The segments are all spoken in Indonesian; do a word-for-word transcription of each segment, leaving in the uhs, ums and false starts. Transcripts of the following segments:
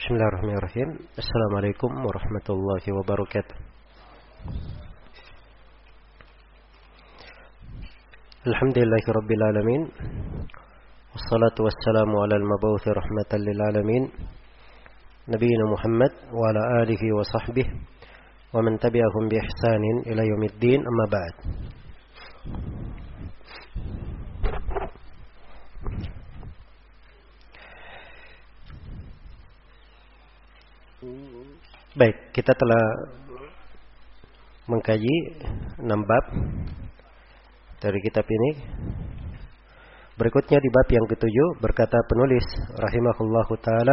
Bismillahirrahmanirrahim. Assalamualaikum warahmatullahi wabarakatuh. Alhamdulillahirabbil alamin. Wassalatu wassalamu ala al-mab'uts rahmatan lil alamin. Nabiyina Muhammad wa ala alihi wa sahbihi wa man tabi'ahum bi ihsanin ila yaumiddin, amma ba'd. Baik, kita telah mengkaji enam bab dari kitab ini. Berikutnya di bab yang ketujuh berkata penulis rahimahullahu taala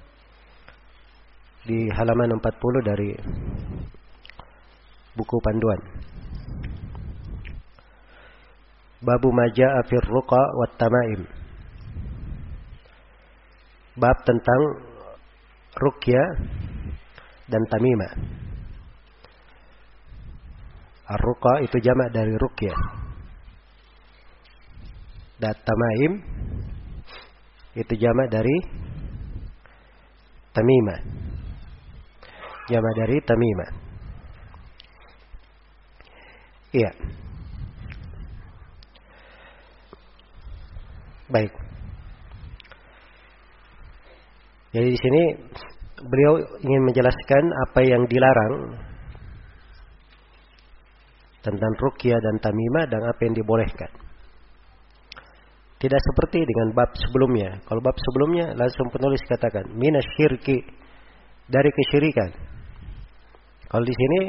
di halaman empat puluh dari buku panduan. Babu majaa fir ruqa wat tamaim. Bab tentang ruqyah dan tamimah. Ar-ruqa itu jamak dari ruqyah. Dan tamaim itu jamak dari tamimah. Jamak dari tamimah. Iya. Baik. Jadi di sini beliau ingin menjelaskan apa yang dilarang tentang ruqyah dan tamimah dan apa yang dibolehkan. Tidak seperti dengan bab sebelumnya. Kalau bab sebelumnya langsung penulis katakan minasyirki, dari kesyirikan. Kalau di sini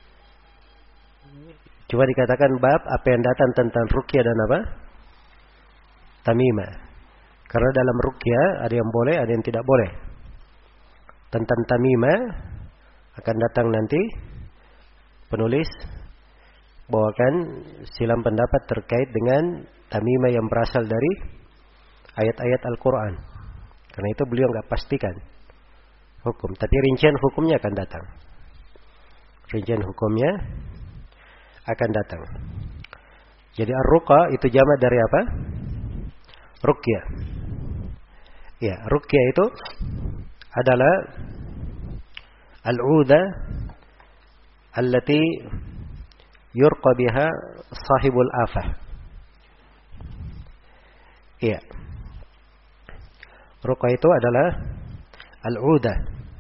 cuma dikatakan bab apa yang datang tentang ruqyah dan apa? Tamimah. Karena dalam ruqyah ada yang boleh, ada yang tidak boleh. Tentang tamimah akan datang nanti penulis bawakan silam pendapat terkait dengan tamimah yang berasal dari ayat-ayat Al-Quran. Karena itu beliau nggak pastikan hukum, tapi rincian hukumnya akan datang. Rincian hukumnya akan datang. Jadi ar-ruqa itu jamak dari apa? Ruqyah. Ya, ruqyah itu adalah al-'udah allati yurqa biha sahibul afah. Iya. Ruqa itu adalah al-'udah,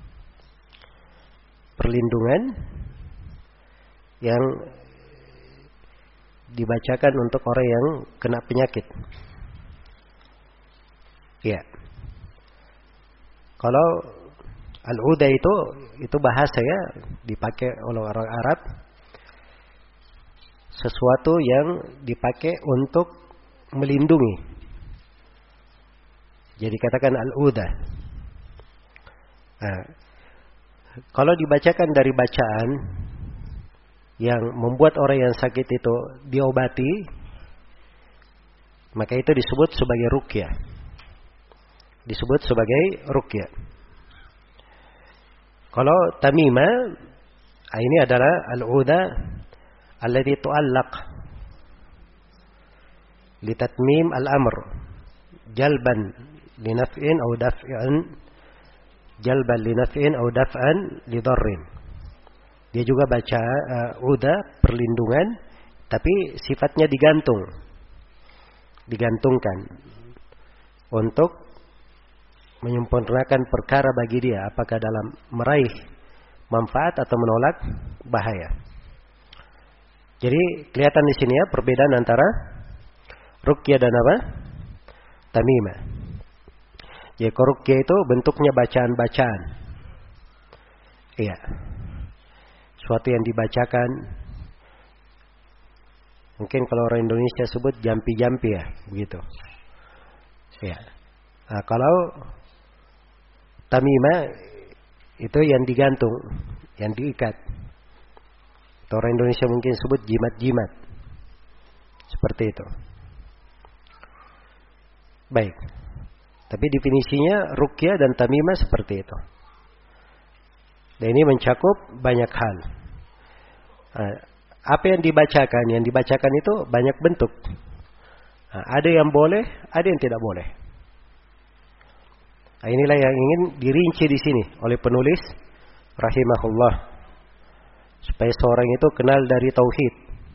perlindungan yang dibacakan untuk orang yang kena penyakit. Iya. Kalau al-'udah itu itu bahasa ya, dipakai oleh orang Arab, sesuatu yang dipakai untuk melindungi. Jadi katakan al-'udah. Nah, kalau dibacakan dari bacaan yang membuat orang yang sakit itu diobati, maka itu disebut sebagai ruqyah. Disebut sebagai ruqyah. Kalau tamimah, ini adalah al-'udah allati tu'allaq li tatmim al-amr jalban li naf'in aw daf'an jalban li naf'in aw daf'an li dharrin. Dia juga baca uh, udah perlindungan, tapi sifatnya digantung. Digantungkan untuk menyempurnakan perkara bagi dia, apakah dalam meraih manfaat atau menolak bahaya. Jadi kelihatan di sini ya perbedaan antara ruqyah dan apa? Tamimah. Ya, ruqyah itu bentuknya bacaan-bacaan. Iya. Suatu yang dibacakan. Mungkin kalau orang Indonesia sebut jampi-jampi ya, begitu. Iya. Nah, kalau tamimah itu yang digantung, yang diikat. Orang Indonesia mungkin sebut jimat-jimat. Seperti itu. Baik. Tapi definisinya ruqyah dan tamimah seperti itu. Dan ini mencakup banyak hal. Apa yang dibacakan? Yang dibacakan itu banyak bentuk. Ada yang boleh, ada yang tidak boleh. Nah, inilah yang ingin dirinci di sini oleh penulis rahimahullah, supaya seorang itu kenal dari tauhid.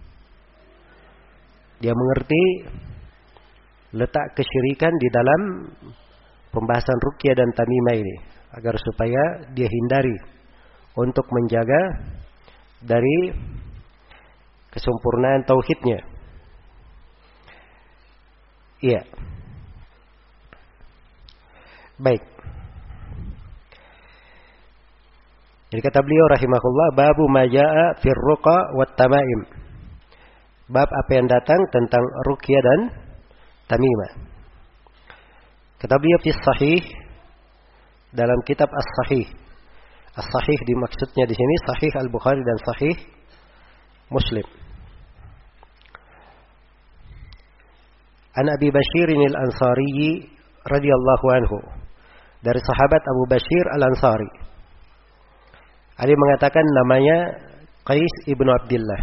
Dia mengerti letak kesyirikan di dalam pembahasan ruqyah dan tamimah ini, agar supaya dia hindari untuk menjaga dari kesempurnaan tauhidnya. Iya. Baik. Jadi kata beliau rahimahullah, babu ma jaa fir ruqa wat tamaim. Bab apa yang datang tentang ruqyah dan tamimah. Kata beliau fi sahih, dalam kitab as-sahih. As-sahih dimaksudnya di sini sahih Al-Bukhari dan sahih Muslim. An Abi Bashir al-Ansari radhiyallahu anhu, dari sahabat Abu Bashir al-Ansari. Ada yang mengatakan namanya Qais ibnu Abdullah.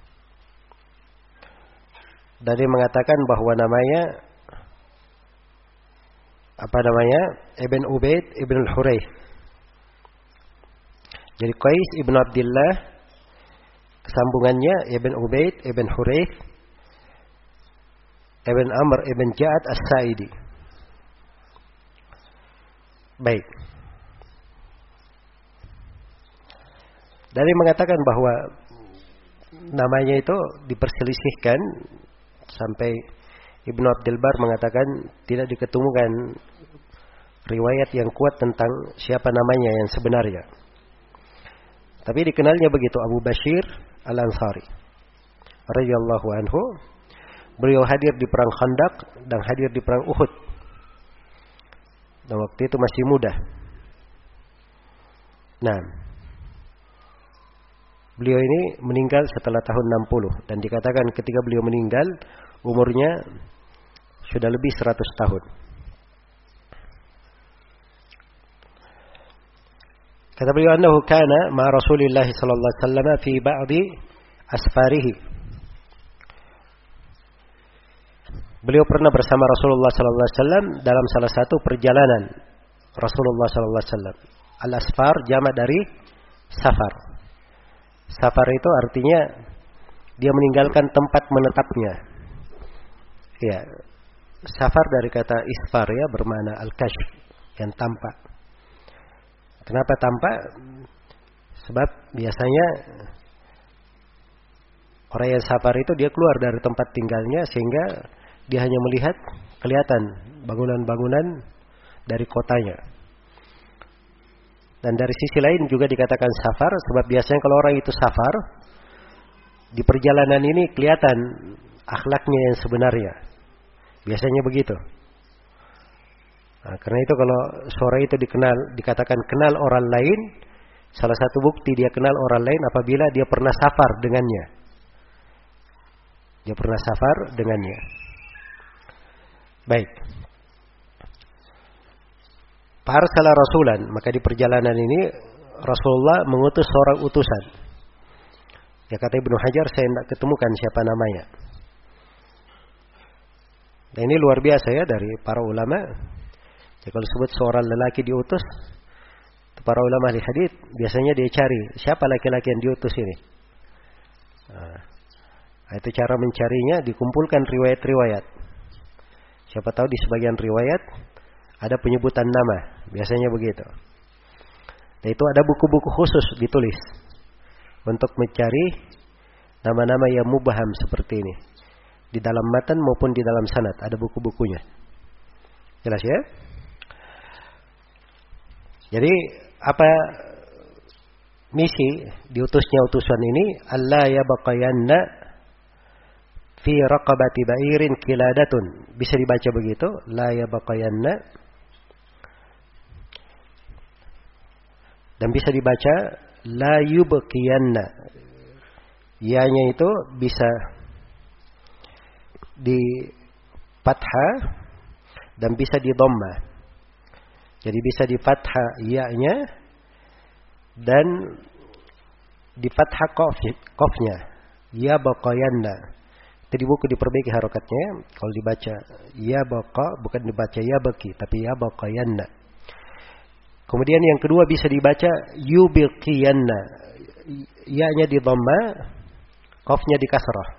Dan dia mengatakan bahwa namanya apa namanya? Ibn Ubaid ibn al-Hurayth. Jadi Qais ibnu Abdullah, kesambungannya Ibn Ubaid ibn Hurayth ibn Amr ibn Ja'ad as-Sa'idi. Baik. Dari mengatakan bahwa namanya itu diperselisihkan, sampai Ibnu Abdul Bar mengatakan tidak diketemukan riwayat yang kuat tentang siapa namanya yang sebenarnya. Tapi dikenalnya begitu, Abu Bashir al-Ansari radhiyallahu anhu. Beliau hadir di perang Khandaq dan hadir di perang Uhud. Dan waktu itu masih muda. Nah, beliau ini meninggal setelah tahun enam puluh. Dan dikatakan ketika beliau meninggal, umurnya sudah lebih seratus tahun. Kata beliau, annahu kana ma Rasulillah sallallahu alaihi wasallam fi ba'di asfarihi. Beliau pernah bersama Rasulullah sallallahu alaihi wasallam dalam salah satu perjalanan Rasulullah sallallahu alaihi wasallam. Al-asfar jamak dari safar. Safar itu artinya dia meninggalkan tempat menetapnya. Ya, safar dari kata isfar ya, bermakna al-kashf, yang tampak. Kenapa tampak? Sebab biasanya orang yang safar itu dia keluar dari tempat tinggalnya sehingga dia hanya melihat kelihatan bangunan-bangunan dari kotanya. Dan dari sisi lain juga dikatakan safar sebab biasanya kalau orang itu safar, di perjalanan ini kelihatan akhlaknya yang sebenarnya. Biasanya begitu. Nah, karena itu kalau seorang itu dikenal, dikatakan kenal orang lain, salah satu bukti dia kenal orang lain apabila dia pernah safar dengannya. Dia pernah safar dengannya. Baik. Farsala rasulan, maka di perjalanan ini Rasulullah mengutus seorang utusan. Ya kata Ibnu Hajar, saya tidak ketemukan siapa namanya. Dan ini luar biasa ya dari para ulama. Ya, kalau disebut seorang lelaki diutus, para ulama ahli hadits biasanya dia cari siapa laki-laki yang diutus ini. Nah, itu cara mencarinya, dikumpulkan riwayat-riwayat. Siapa tahu di sebagian riwayat ada penyebutan nama, biasanya begitu. Dan itu ada buku-buku khusus ditulis untuk mencari nama-nama yang mubham seperti ini. Di dalam matan maupun di dalam sanad ada buku-bukunya. Jelas ya? Jadi apa misi diutusnya utusan ini? Allah yabqayanna fi raqabati ba'irin kiladatun. Bisa dibaca begitu, la yabqayanna. Dan bisa dibaca la yubqiyanna. Ya-nya itu bisa di fathah dan bisa di dhamma. Jadi bisa di fathah ya-nya dan di fathah qafnya. Ya baqayanna. Tadi buku diperbaiki harokatnya. Kalau dibaca ya baqa bukan dibaca ya baqi tapi ya baqayanna. Kemudian yang kedua bisa dibaca yubiqiyanna. Ya-nya di dhamma, qafnya di kasrah.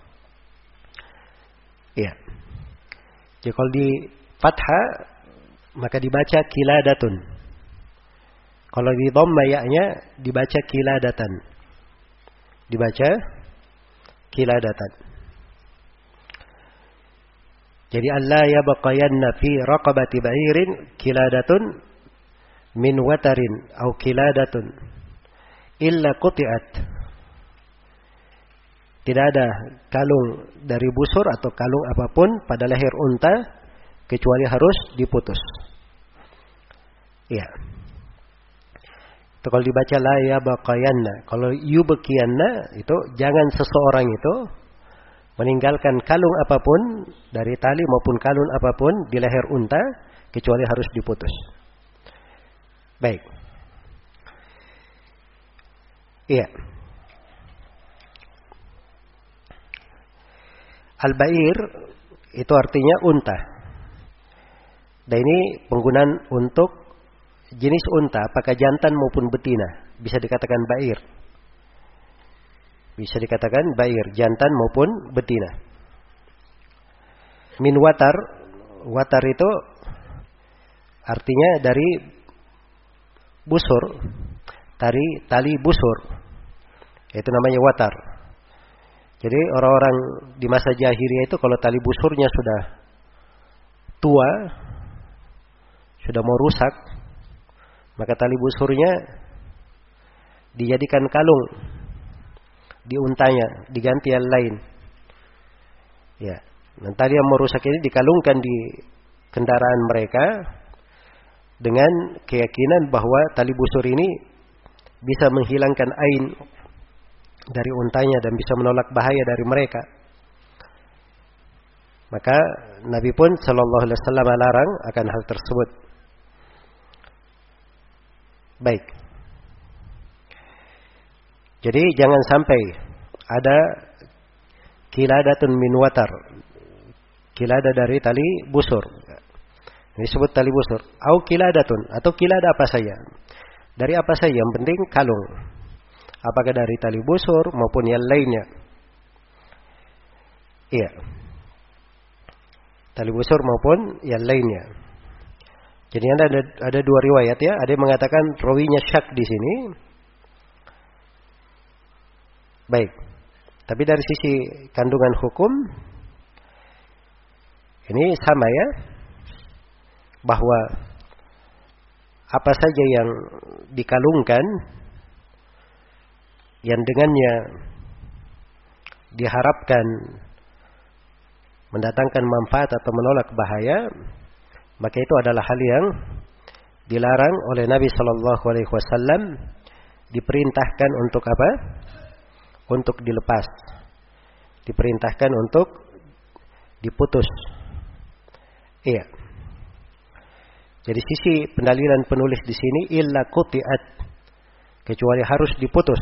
Iya. Jadi kalau di fathah maka dibaca kiladatun. Kalau di dhamma ya-nya dibaca kiladatan. Dibaca kiladatan. Jadi alla yabqayanna fi raqabati ba'irin kiladatun min watarin au kiladatun illa quti'at. Tidak ada kalung dari busur atau kalung apapun pada leher unta kecuali harus diputus. Iya. Itu kalau dibaca la yabqayanna. Kalau yubqiyanna itu jangan seseorang itu meninggalkan kalung apapun dari tali maupun kalung apapun di leher unta kecuali harus diputus. Baik. Iya. Al-ba'ir itu artinya unta. Dan ini penggunaan untuk jenis unta, apakah jantan maupun betina, bisa dikatakan ba'ir. Bisa dikatakan ba'ir, jantan maupun betina. Min watar, watar itu artinya dari busur, tali tali busur, itu namanya watar. Jadi orang-orang di masa jahiliyah itu kalau tali busurnya sudah tua, sudah mau rusak, maka tali busurnya dijadikan kalung di untanya, diganti yang lain. Ya, dan tali yang mau rusak ini dikalungkan di kendaraan mereka dengan keyakinan bahwa tali busur ini bisa menghilangkan ain dari untanya dan bisa menolak bahaya dari mereka. Maka Nabi pun sallallahu alaihi wasallam melarang akan hal tersebut. Baik. Jadi jangan sampai ada kiladatun min watar. Kilada dari tali busur. Ini disebut tali busur. Au kiladatun atau kilada apa saja. Dari apa saja yang penting kalung. Apakah dari tali busur maupun yang lainnya. Iya. Tali busur maupun yang lainnya. Jadi ada ada dua riwayat ya. Ada yang mengatakan rawinya syak di sini. Baik. Tapi dari sisi kandungan hukum ini sama ya. Bahwa apa saja yang dikalungkan yang dengannya diharapkan mendatangkan manfaat atau menolak bahaya, maka itu adalah hal yang dilarang oleh Nabi Shallallahu Alaihi Wasallam. Diperintahkan untuk apa? Untuk dilepas. Diperintahkan untuk diputus. Iya. Jadi sisi pendalilan penulis di sini illa quti'at, kecuali harus diputus.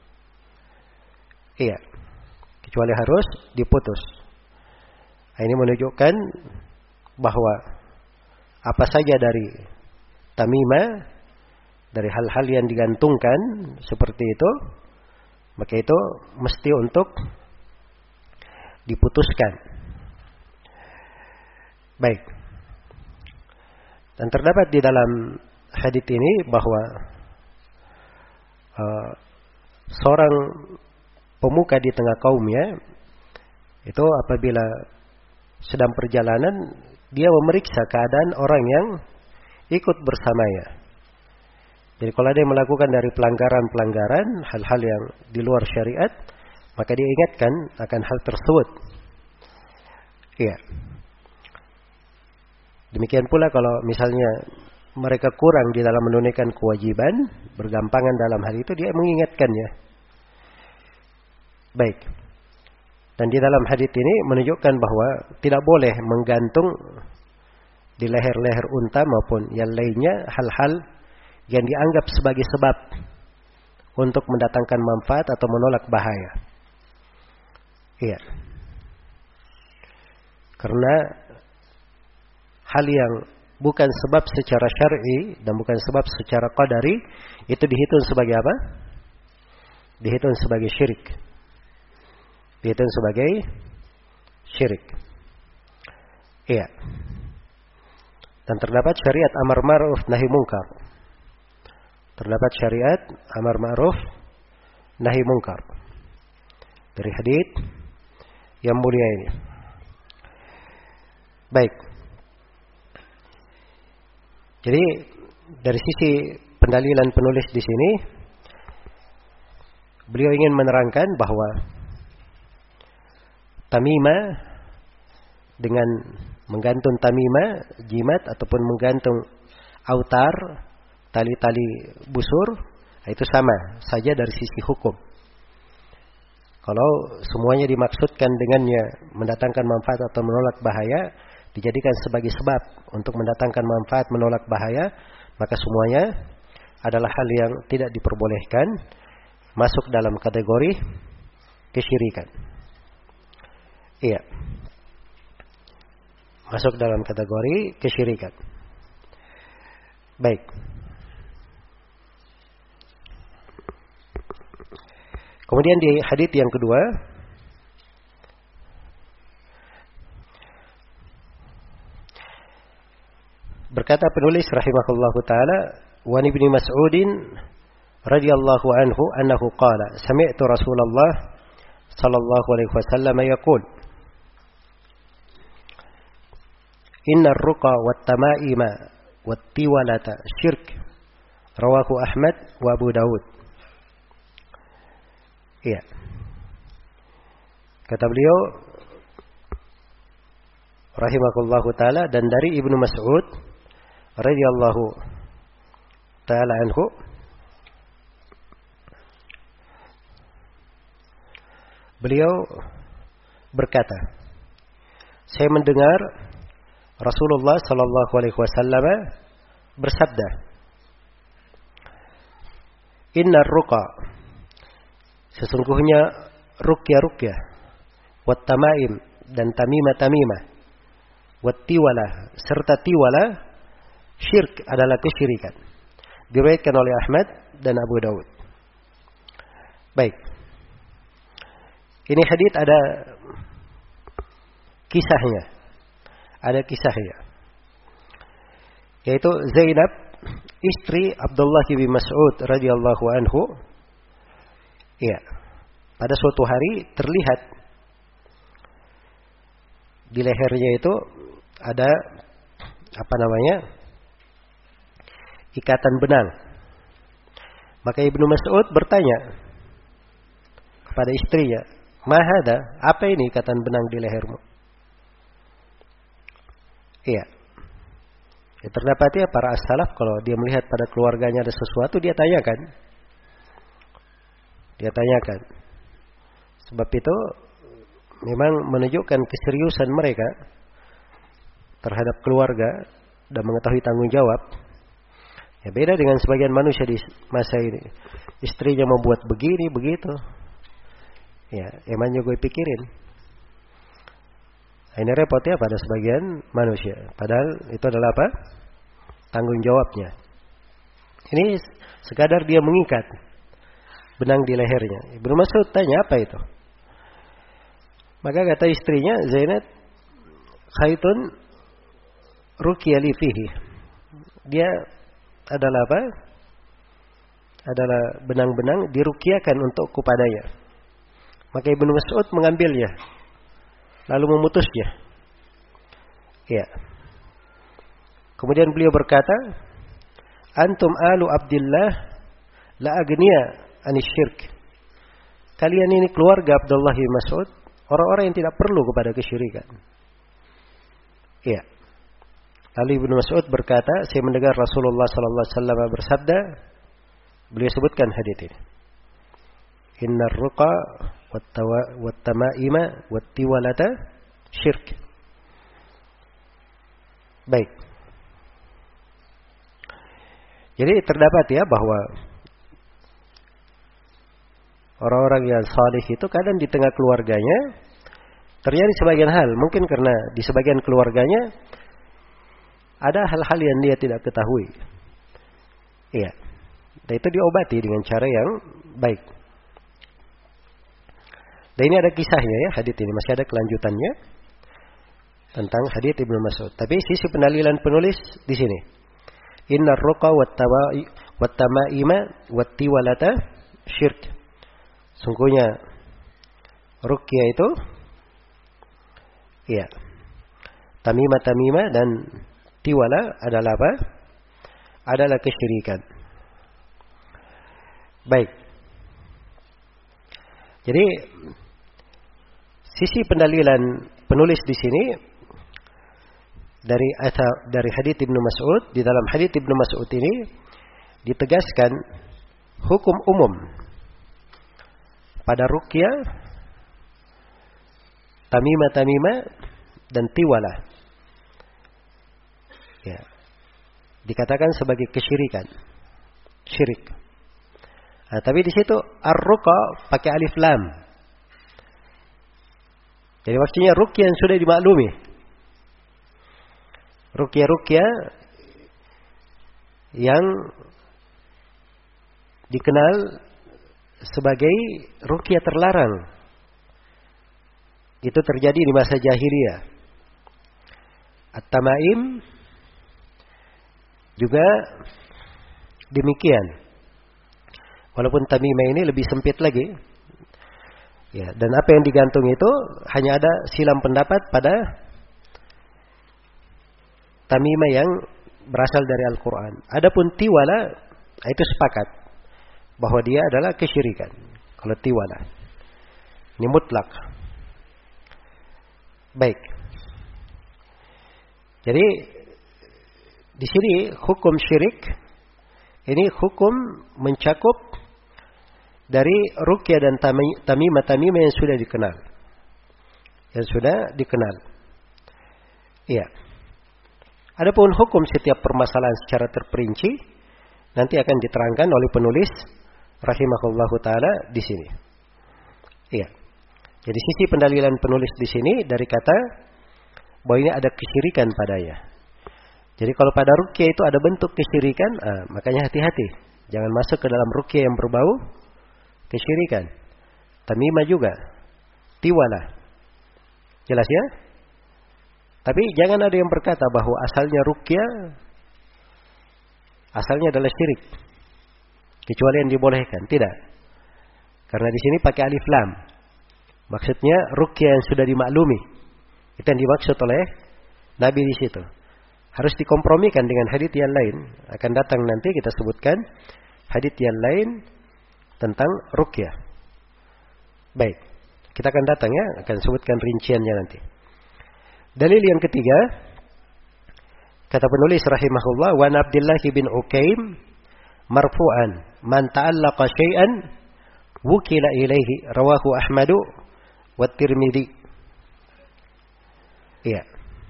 Iya. Kecuali harus diputus. Ini menunjukkan bahwa apa saja dari tamimah, dari hal-hal yang digantungkan seperti itu, maka itu mesti untuk diputuskan. Baik. Dan terdapat di dalam hadits ini bahwa uh, seorang pemuka di tengah kaumnya itu apabila sedang perjalanan dia memeriksa keadaan orang yang ikut bersamanya. Jadi kalau ada yang melakukan dari pelanggaran-pelanggaran, hal-hal yang di luar syariat, maka dia ingatkan akan hal tersebut. Iya. Demikian pula kalau misalnya mereka kurang di dalam menunaikan kewajiban, bergampangan dalam hal itu, dia mengingatkannya. Baik. Dan di dalam hadits ini menunjukkan bahwa tidak boleh menggantung di leher-leher unta maupun yang lainnya hal-hal yang dianggap sebagai sebab untuk mendatangkan manfaat atau menolak bahaya. Iya. Karena hal yang bukan sebab secara syar'i dan bukan sebab secara qadari, itu dihitung sebagai apa? Dihitung sebagai syirik. Dihitung sebagai syirik. Iya. Dan terdapat syariat amar ma'ruf nahi munkar. Terdapat syariat amar ma'ruf nahi munkar. Dari hadits yang mulia ini. Baik. Jadi dari sisi pendalilan penulis di sini, beliau ingin menerangkan bahwa tamimah dengan menggantung tamimah, jimat ataupun menggantung autar, tali-tali busur, itu sama saja dari sisi hukum. Kalau semuanya dimaksudkan dengannya mendatangkan manfaat atau menolak bahaya, dijadikan sebagai sebab untuk mendatangkan manfaat menolak bahaya, maka semuanya adalah hal yang tidak diperbolehkan, masuk dalam kategori kesyirikan. Iya. Masuk dalam kategori kesyirikan. Baik. Kemudian di hadits yang kedua, berkata penulis rahimahullahu taala, wa ibnu Mas'udin radhiyallahu anhu annahu qala sami'tu Rasulullah sallallahu alaihi wasallam yaqul inna ar-ruqa wat-tama'ima wat-tiwalata syirk, rawahu Ahmad wa Abu Daud. Iya. Kata beliau rahimahullahu taala, dan dari Ibnu Mas'ud radhiyallahu taala anhu, beliau berkata, saya mendengar Rasulullah sallallahu alaihi wasallam bersabda, innar ruqa, sesungguhnya ruqyah-ruqyah, wat tamaim, dan tamimah-tamimah, wat tiwalah, serta tiwalah, syirk, adalah kesyirikan. Diriwayatkan oleh Ahmad dan Abu Daud. Baik. Ini hadits ada kisahnya. Ada kisahnya. Yaitu Zainab, istri Abdullah bin Mas'ud radhiyallahu anhu. Iya. Pada suatu hari terlihat di lehernya itu ada apa namanya? Ikatan benang. Maka Ibnu Mas'ud bertanya kepada istrinya, "Mahada, apa ini ikatan benang di lehermu?" Iya. Ya, terdapat ya para as-salaf kalau dia melihat pada keluarganya ada sesuatu, dia tanyakan. Dia tanyakan. Sebab itu memang menunjukkan keseriusan mereka terhadap keluarga dan mengetahui tanggung jawab. Ya, beda dengan sebagian manusia di masa ini. Istrinya membuat begini, begitu. Ya, emangnya gue pikirin. Ini repot ya pada sebagian manusia. Padahal itu adalah apa? Tanggung jawabnya. Ini sekadar dia mengikat benang di lehernya. Ibnu Mas'ud tanya, apa itu? Maka kata istrinya, Zainab, khaitun ruqya li fihi. Dia adalah apa? Adalah benang-benang diruqyakan untukku padanya. Maka Ibnu Mas'ud mengambilnya, lalu memutusnya. Ya. Kemudian beliau berkata, antum alu Abdillah la agniya anisyirk. Kalian ini keluarga Abdullah bin Mas'ud, orang-orang yang tidak perlu kepada kesyirikan. Ya. Lalu Ibnu Mas'ud berkata, saya mendengar Rasulullah sallallahu alaihi wasallam bersabda, beliau sebutkan hadits ini. Innar ruqa wat tamaima wat tiwalata syirk. Baik. Jadi terdapat ya bahwa orang-orang yang salih itu kadang di tengah keluarganya terjadi sebagian hal, mungkin karena di sebagian keluarganya ada hal-hal yang dia tidak ketahui. Iya. Dan itu diobati dengan cara yang baik. Dan ini ada kisahnya ya, hadits ini masih ada kelanjutannya tentang hadits Ibnu Mas'ud. Tapi sisi pendalilan penulis di sini. Innar ruqa wat tamaima wat tiwalata syirk. Sungguhnya ruqyah itu iya. Tamimah-tamimah dan tiwala adalah apa? Adalah kesyirikan. Baik. Jadi sisi pendalilan penulis di sini dari dari hadits Ibnu Mas'ud, di dalam hadits Ibnu Mas'ud ini ditegaskan hukum umum pada ruqyah, tamimah-tamimah dan tiwala. Ya. Dikatakan sebagai kesyirikan. Syirik. Nah, tapi di situ ar-ruqa pakai alif lam. Jadi maksudnya ruqyah yang sudah dimaklumi. Ruqyah-ruqyah yang dikenal sebagai ruqyah terlarang. Itu terjadi di masa jahiliyah. At-tamaim juga demikian. Walaupun tamimah ini lebih sempit lagi. Ya, dan apa yang digantung itu hanya ada silam pendapat pada tamimah yang berasal dari Al-Quran. Adapun tiwala, itu sepakat bahwa dia adalah kesyirikan. Kalau tiwala, ini mutlak. Baik. Jadi di sini hukum syirik ini hukum mencakup dari ruqyah dan tamimah-tamimah yang sudah dikenal. Yang sudah dikenal. Iya. Adapun hukum setiap permasalahan secara terperinci nanti akan diterangkan oleh penulis rahimahullahu taala di sini. Iya. Jadi sisi pendalilan penulis di sini dari kata bahwa ini ada kesyirikan padanya. Jadi kalau pada ruqyah itu ada bentuk kesyirikan, ah, makanya hati-hati. Jangan masuk ke dalam ruqyah yang berbau kesyirikan. Tamimah juga. Tiwala. Jelas ya? Tapi jangan ada yang berkata bahwa asalnya ruqyah asalnya adalah syirik. Kecuali yang dibolehkan. Tidak. Karena di sini pakai alif lam. Maksudnya ruqyah yang sudah dimaklumi. Itu yang dimaksud oleh Nabi di situ. Harus dikompromikan dengan hadits yang lain. Akan datang nanti kita sebutkan hadits yang lain tentang ruqyah. Baik. Kita akan datang ya, akan sebutkan rinciannya nanti. Dalil yang ketiga, kata penulis rahimahullah, wa Abdullah bin Ukaim marfu'an, man ta'allaqa syai'an wukila ilaihi, rawahu Ahmadu wa Tirmidzi. Iya.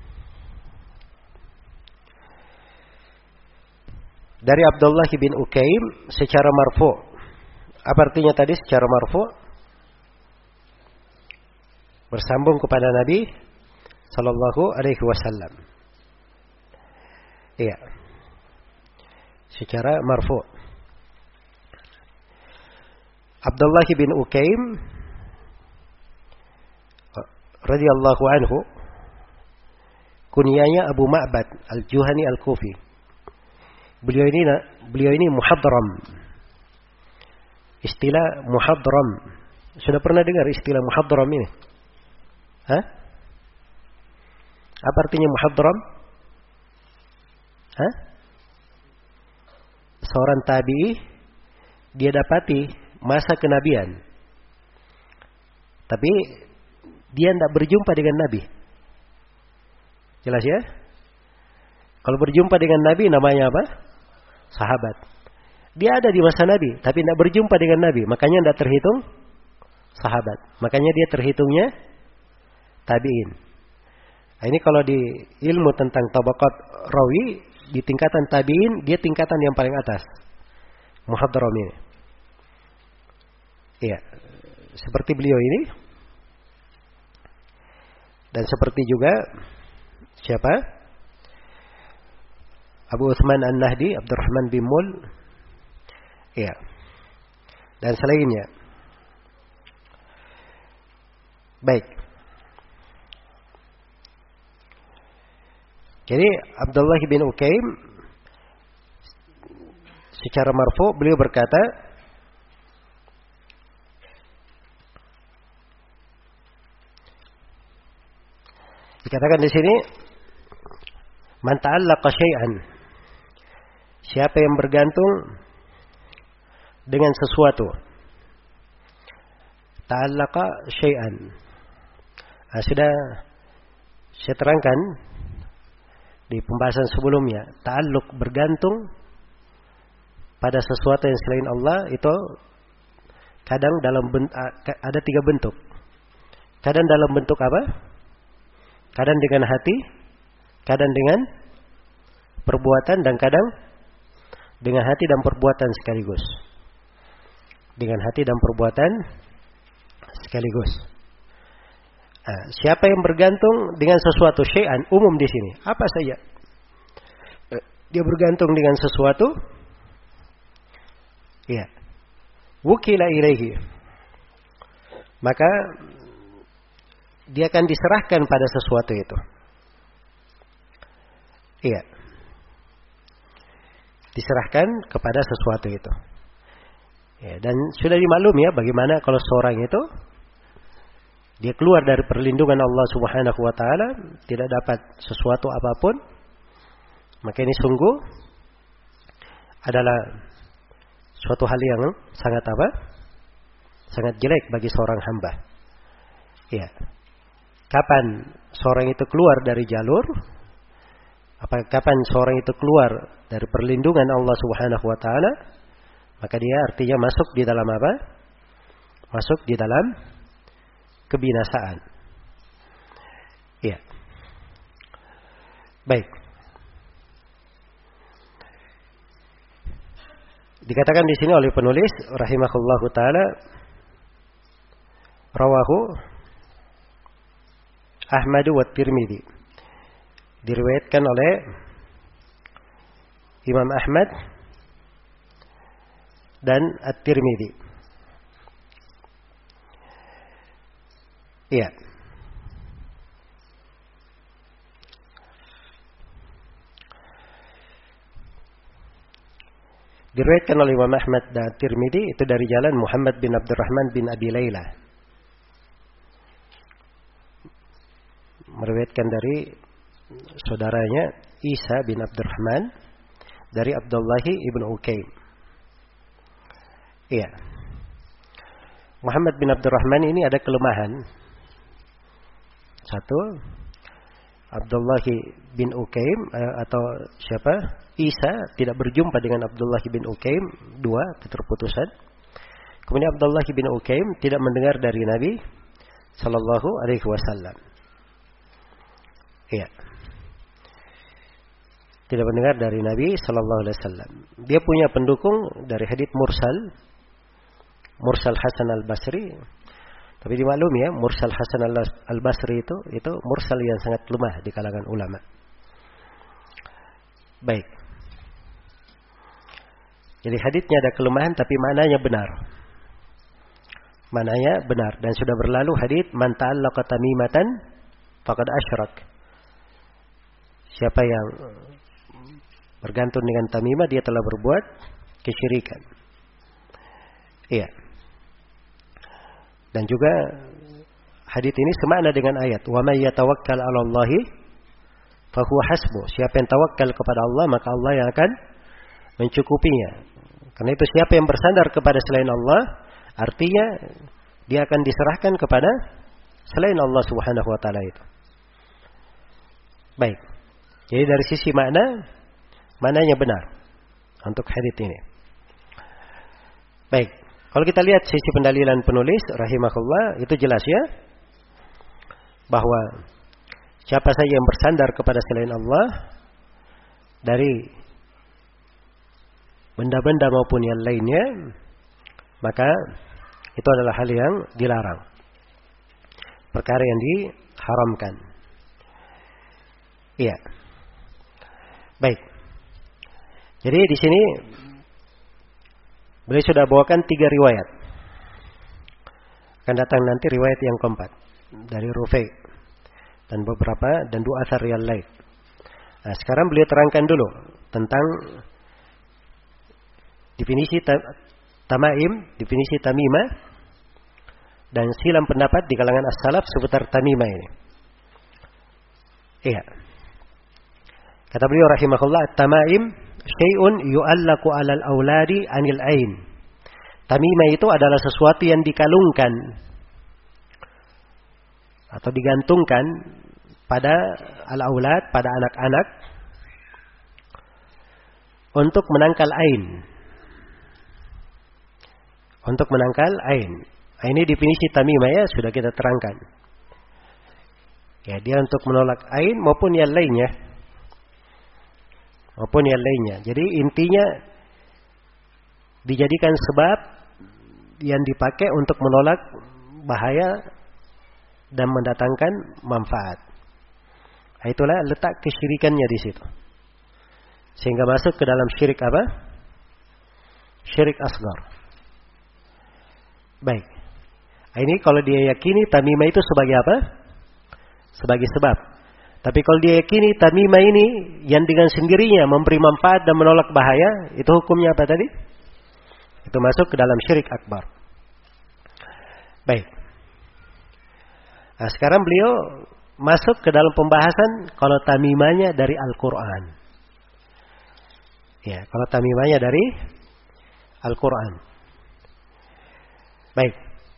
Dari Abdullah bin Ukaim secara marfu'. Apa artinya tadi secara marfu'? Bersambung kepada Nabi sallallahu alaihi wasallam. Iya. Secara marfu'. Abdullah bin Ukaim radhiyallahu anhu kunyanya Abu Ma'bad Al-Juhani Al-Kufi. Beliau ini beliau ini muhadram. Istilah muhadram. Sudah pernah dengar istilah muhadram ini? Hah? Apa artinya muhadram? Hah? Seorang tabi'i dia dapati masa kenabian. Tapi dia tidak berjumpa dengan Nabi. Jelas ya? Kalau berjumpa dengan Nabi namanya apa? Sahabat. Dia ada di masa Nabi, tapi tidak berjumpa dengan Nabi. Makanya tidak terhitung sahabat. Makanya dia terhitungnya tabi'in. Nah, ini kalau di ilmu tentang tabaqat rawi, di tingkatan tabi'in, dia tingkatan yang paling atas. Muhadram ini. Iya. Seperti beliau ini. Dan seperti juga siapa? Abu Uthman An-Nahdi, Abdurrahman bin Mul, ya, dan selainnya. Baik. Jadi Abdullah bin Ukaim secara marfu beliau berkata, dikatakan di sini, man ta'allaqa syai'an, siapa yang bergantung dengan sesuatu. Ta'allaqa syai'an. Nah, sudah saya terangkan di pembahasan sebelumnya, ta'alluq bergantung pada sesuatu yang selain Allah itu kadang dalam bentuk, ada tiga bentuk. Kadang dalam bentuk apa? Kadang dengan hati, kadang dengan perbuatan, dan kadang dengan hati dan perbuatan sekaligus. Dengan hati dan perbuatan sekaligus. Nah, siapa yang bergantung dengan sesuatu, syai'an, umum di sini, apa saja. Dia bergantung dengan sesuatu, ya, wukila ilaihi, maka dia akan diserahkan pada sesuatu itu. Iya. Diserahkan kepada sesuatu itu. Ya, dan sudah dimaklum ya bagaimana kalau seorang itu dia keluar dari perlindungan Allah Subhanahu wa taala, tidak dapat sesuatu apapun, maka ini sungguh adalah suatu hal yang sangat apa? Sangat jelek bagi seorang hamba. Ya. Kapan seorang itu keluar dari jalur? Apa kapan seorang itu keluar dari perlindungan Allah Subhanahu wa taala? Maka dia artinya masuk di dalam apa? Masuk di dalam kebinasaan. Ya. Baik. Dikatakan di sini oleh penulis rahimahullahu taala, rawahu Ahmad wa Tirmidzi. Diriwayatkan oleh Imam Ahmad dan At-Tirmidzi. Iya. Diriwayatkan oleh Imam Ahmad dan Tirmidzi itu dari jalan Muhammad bin Abdurrahman bin Abi Layla. Meriwayatkan dari saudaranya Isa bin Abdurrahman dari Abdullah ibn Ukaim. Iya. Muhammad bin Abdurrahman ini ada kelemahan. Satu, Abdullah bin Ukaim atau siapa? Isa tidak berjumpa dengan Abdullah bin Ukaim. Dua, keterputusan. Kemudian Abdullah bin Ukaim tidak mendengar dari Nabi sallallahu alaihi wasallam. Iya. Tidak mendengar dari Nabi sallallahu alaihi wasallam. Dia punya pendukung dari hadits mursal. Mursal Hasan Al-Basri. Tapi dimaklum ya, Mursal Hasan Al-Basri itu itu mursal yang sangat lemah di kalangan ulama. Baik. Jadi haditsnya ada kelemahan tapi maknanya benar. Maknanya benar dan sudah berlalu hadits man ta'allaqa tamimatan faqad asyrak. Siapa yang bergantung dengan tamimah dia telah berbuat kesyirikan. Iya. Dan juga hadits ini semakna dengan ayat wa may yatawakkal 'ala Allahi fa huwa hasbuh. Siapa yang tawakal kepada Allah maka Allah yang akan mencukupinya. Karena itu siapa yang bersandar kepada selain Allah artinya dia akan diserahkan kepada selain Allah Subhanahu wa taala itu. Baik. Jadi dari sisi makna maknanya benar untuk hadits ini. Baik. Kalau kita lihat sisi pendalilan penulis rahimahullah itu jelas ya bahwa siapa saja yang bersandar kepada selain Allah dari benda-benda maupun yang lainnya maka itu adalah hal yang dilarang. Perkara yang diharamkan. Iya. Baik. Jadi di sini beliau sudah bawakan tiga riwayat. Akan datang nanti riwayat yang keempat dari Rufai dan beberapa dan dua asar yang lain. Nah, sekarang beliau terangkan dulu tentang definisi tamaim, definisi tamimah, dan silam pendapat di kalangan as-salaf seputar tamimah ini. Iya. Kata beliau rahimahullah, tamaim syai'un yu'allaku 'alal auladi 'anil ain. Tamimah itu adalah sesuatu yang dikalungkan atau digantungkan pada al-aulad, pada anak-anak untuk menangkal ain. Untuk menangkal ain. Ini definisi tamimah ya, sudah kita terangkan. Ya, dia untuk menolak ain maupun yang lainnya. Maupun yang lainnya. Jadi intinya dijadikan sebab yang dipakai untuk menolak bahaya dan mendatangkan manfaat. Itulah letak kesyirikannya di situ. Sehingga masuk ke dalam syirik apa? Syirik asghar. Baik. Ini kalau dia yakini tamimah itu sebagai apa? Sebagai sebab. Tapi kalau dia yakini tamimah ini yang dengan sendirinya memberi manfaat dan menolak bahaya, itu hukumnya apa tadi? Itu masuk ke dalam syirik akbar. Baik. Nah, sekarang beliau masuk ke dalam pembahasan kalau tamimahnya dari Al-Quran. Ya, kalau tamimahnya dari Al-Quran. Baik.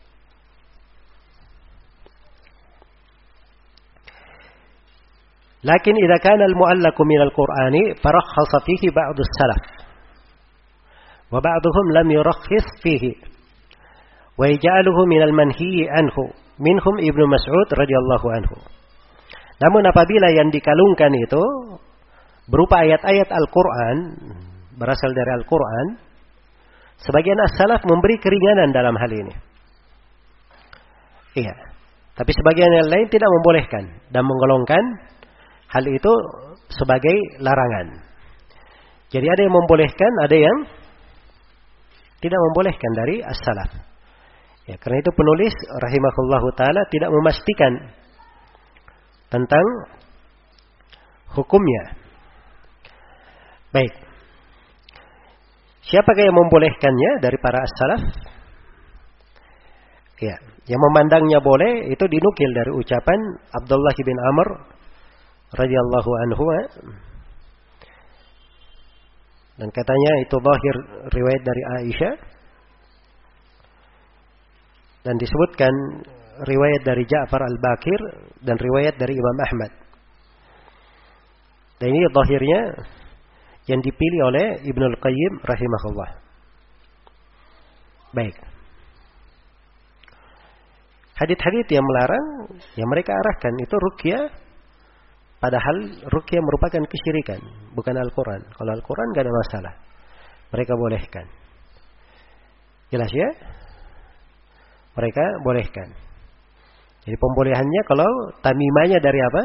Lakin idza kana al-mu'allaqu min al-Qur'ani farakhasa fihi ba'd as-salaf. Wa ba'dhum lam yurakhis fihi. Wa yaj'aluhu min al-manhi anhu. Minhum Ibnu Mas'ud radhiyallahu anhu. Namun apabila yang dikalungkan itu berupa ayat-ayat Al-Quran, berasal dari Al-Quran, sebagian as-salaf memberi keringanan dalam hal ini. Iya. Tapi sebagian yang lain tidak membolehkan dan menggolongkan hal itu sebagai larangan. Jadi ada yang membolehkan, ada yang tidak membolehkan dari as-salaf. Ya, karena itu penulis rahimahullahu taala tidak memastikan tentang hukumnya. Baik. Siapakah yang membolehkannya dari para as-salaf? Ya, yang memandangnya boleh itu dinukil dari ucapan Abdullah bin Amr radhiyallahu anhu. Dan katanya itu zahir riwayat dari Aisyah. Dan disebutkan riwayat dari Ja'far al-Bakir dan riwayat dari Imam Ahmad. Dan ini zahirnya yang dipilih oleh Ibnul Qayyim rahimahullah. Baik. Hadits-hadits yang melarang yang mereka arahkan itu ruqyah, padahal ruqyah merupakan kesyirikan, bukan Al-Quran. Kalau Al-Quran tidak ada masalah, mereka bolehkan. Jelas ya? Mereka bolehkan. Jadi pembolehannya kalau tamimahnya dari apa?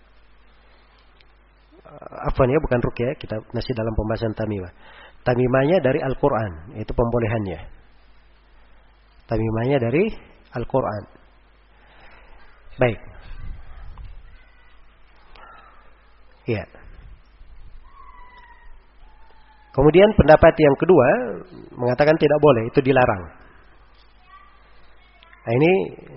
Afwan ya, bukan ruqyah, kita masih dalam pembahasan tamimah. Tamimahnya dari Al-Quran, itu pembolehannya. Tamimahnya dari Al-Quran. Baik. Ya. Kemudian pendapat yang kedua mengatakan tidak boleh, itu dilarang. Nah, ini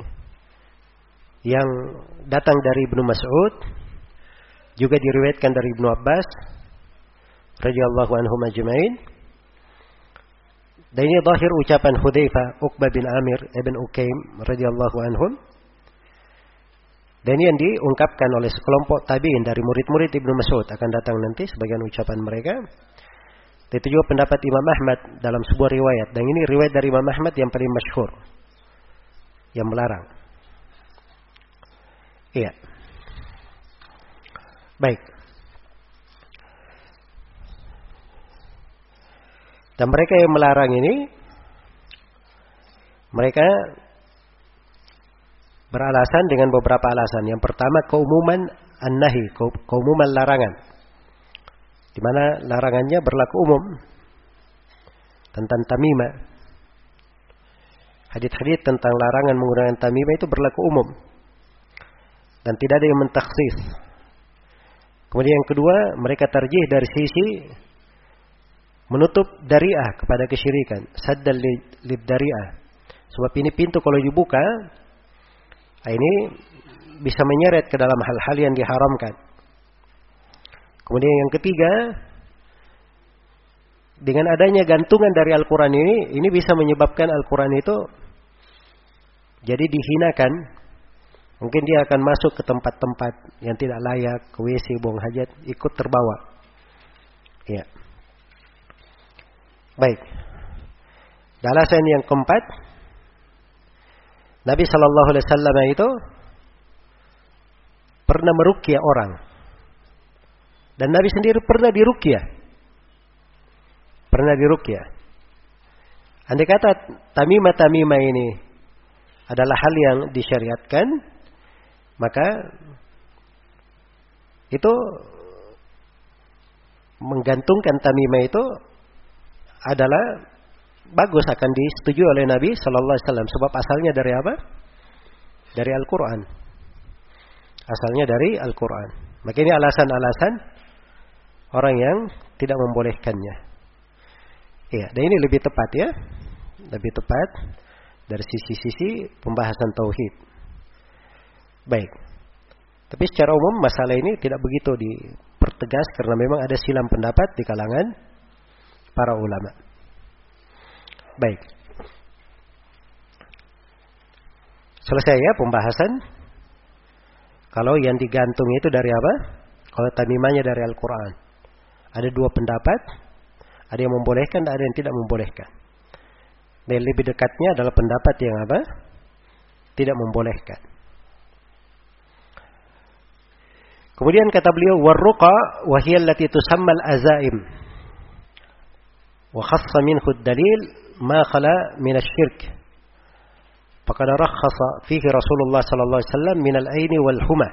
yang datang dari Ibnu Mas'ud, juga diriwayatkan dari Ibnu Abbas radhiyallahu anhum ajma'in. Dan ini zahir ucapan Hudzaifah, Uqbah bin Amir ibn Ukaim radhiyallahu anhum. Dan ini yang diungkapkan oleh sekelompok tabi'in dari murid-murid Ibnu Mas'ud, akan datang nanti sebagian ucapan mereka. Itu juga pendapat Imam Ahmad dalam sebuah riwayat, dan ini riwayat dari Imam Ahmad yang paling masyhur, yang melarang. Iya. Baik. Dan mereka yang melarang ini, mereka beralasan dengan beberapa alasan. Yang pertama, keumuman an-nahi, keumuman larangan. di mana larangannya berlaku umum tentang tamimah. Hadits-hadits tentang larangan menggunakan tamimah itu berlaku umum dan tidak ada yang mentakhsis. Kemudian yang kedua, mereka tarjih dari sisi menutup dariah kepada kesyirikan, saddal lid dariah. Sebab ini pintu kalau dibuka, ini bisa menyeret ke dalam hal-hal yang diharamkan. Kemudian yang ketiga, dengan adanya gantungan dari Al-Quran ini, ini bisa menyebabkan Al-Quran itu jadi dihinakan. Mungkin dia akan masuk ke tempat-tempat yang tidak layak, ke W C, buang hajat, ikut terbawa. Ya. Baik. Alasan yang keempat, Nabi Shallallahu Alaihi Wasallam itu pernah meruqyah orang, dan Nabi sendiri pernah diruqyah, pernah diruqyah. Andai kata tamimah-tamimah ini adalah hal yang disyariatkan, maka itu menggantungkan tamimah itu adalah bagus, akan disetujui oleh Nabi Sallallahu Alaihi Wasallam. Sebab asalnya dari apa? Dari Al-Quran. Asalnya dari Al-Quran. Maka ini alasan-alasan orang yang tidak membolehkannya. Iya, dan ini lebih tepat ya, lebih tepat dari sisi-sisi pembahasan tauhid. Baik. Tapi secara umum masalah ini tidak begitu dipertegas karena memang ada silang pendapat di kalangan para ulama. Baik. Selesai ya pembahasan. Kalau yang digantung itu dari apa? Kalau tamimahnya dari Al-Quran. Ada dua pendapat. Ada yang membolehkan, ada yang tidak membolehkan. Dan lebih dekatnya adalah pendapat yang apa? Tidak membolehkan. Kemudian kata beliau, warruqa wa hiya allati tusamma al-azaim. Wa khassa minhu ad-dalil ma khala min asy-syirk. Faqad rakhasa fihi Rasulullah sallallahu alaihi wasallam min al-aini wal huma.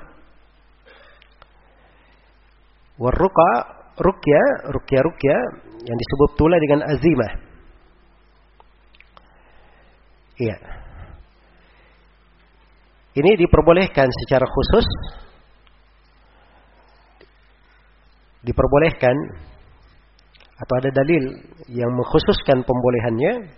Warruqa, ruqya, ruqya-ruqya yang disebut pula dengan azimah. Iya. Ini diperbolehkan secara khusus, diperbolehkan atau ada dalil yang mengkhususkan pembolehannya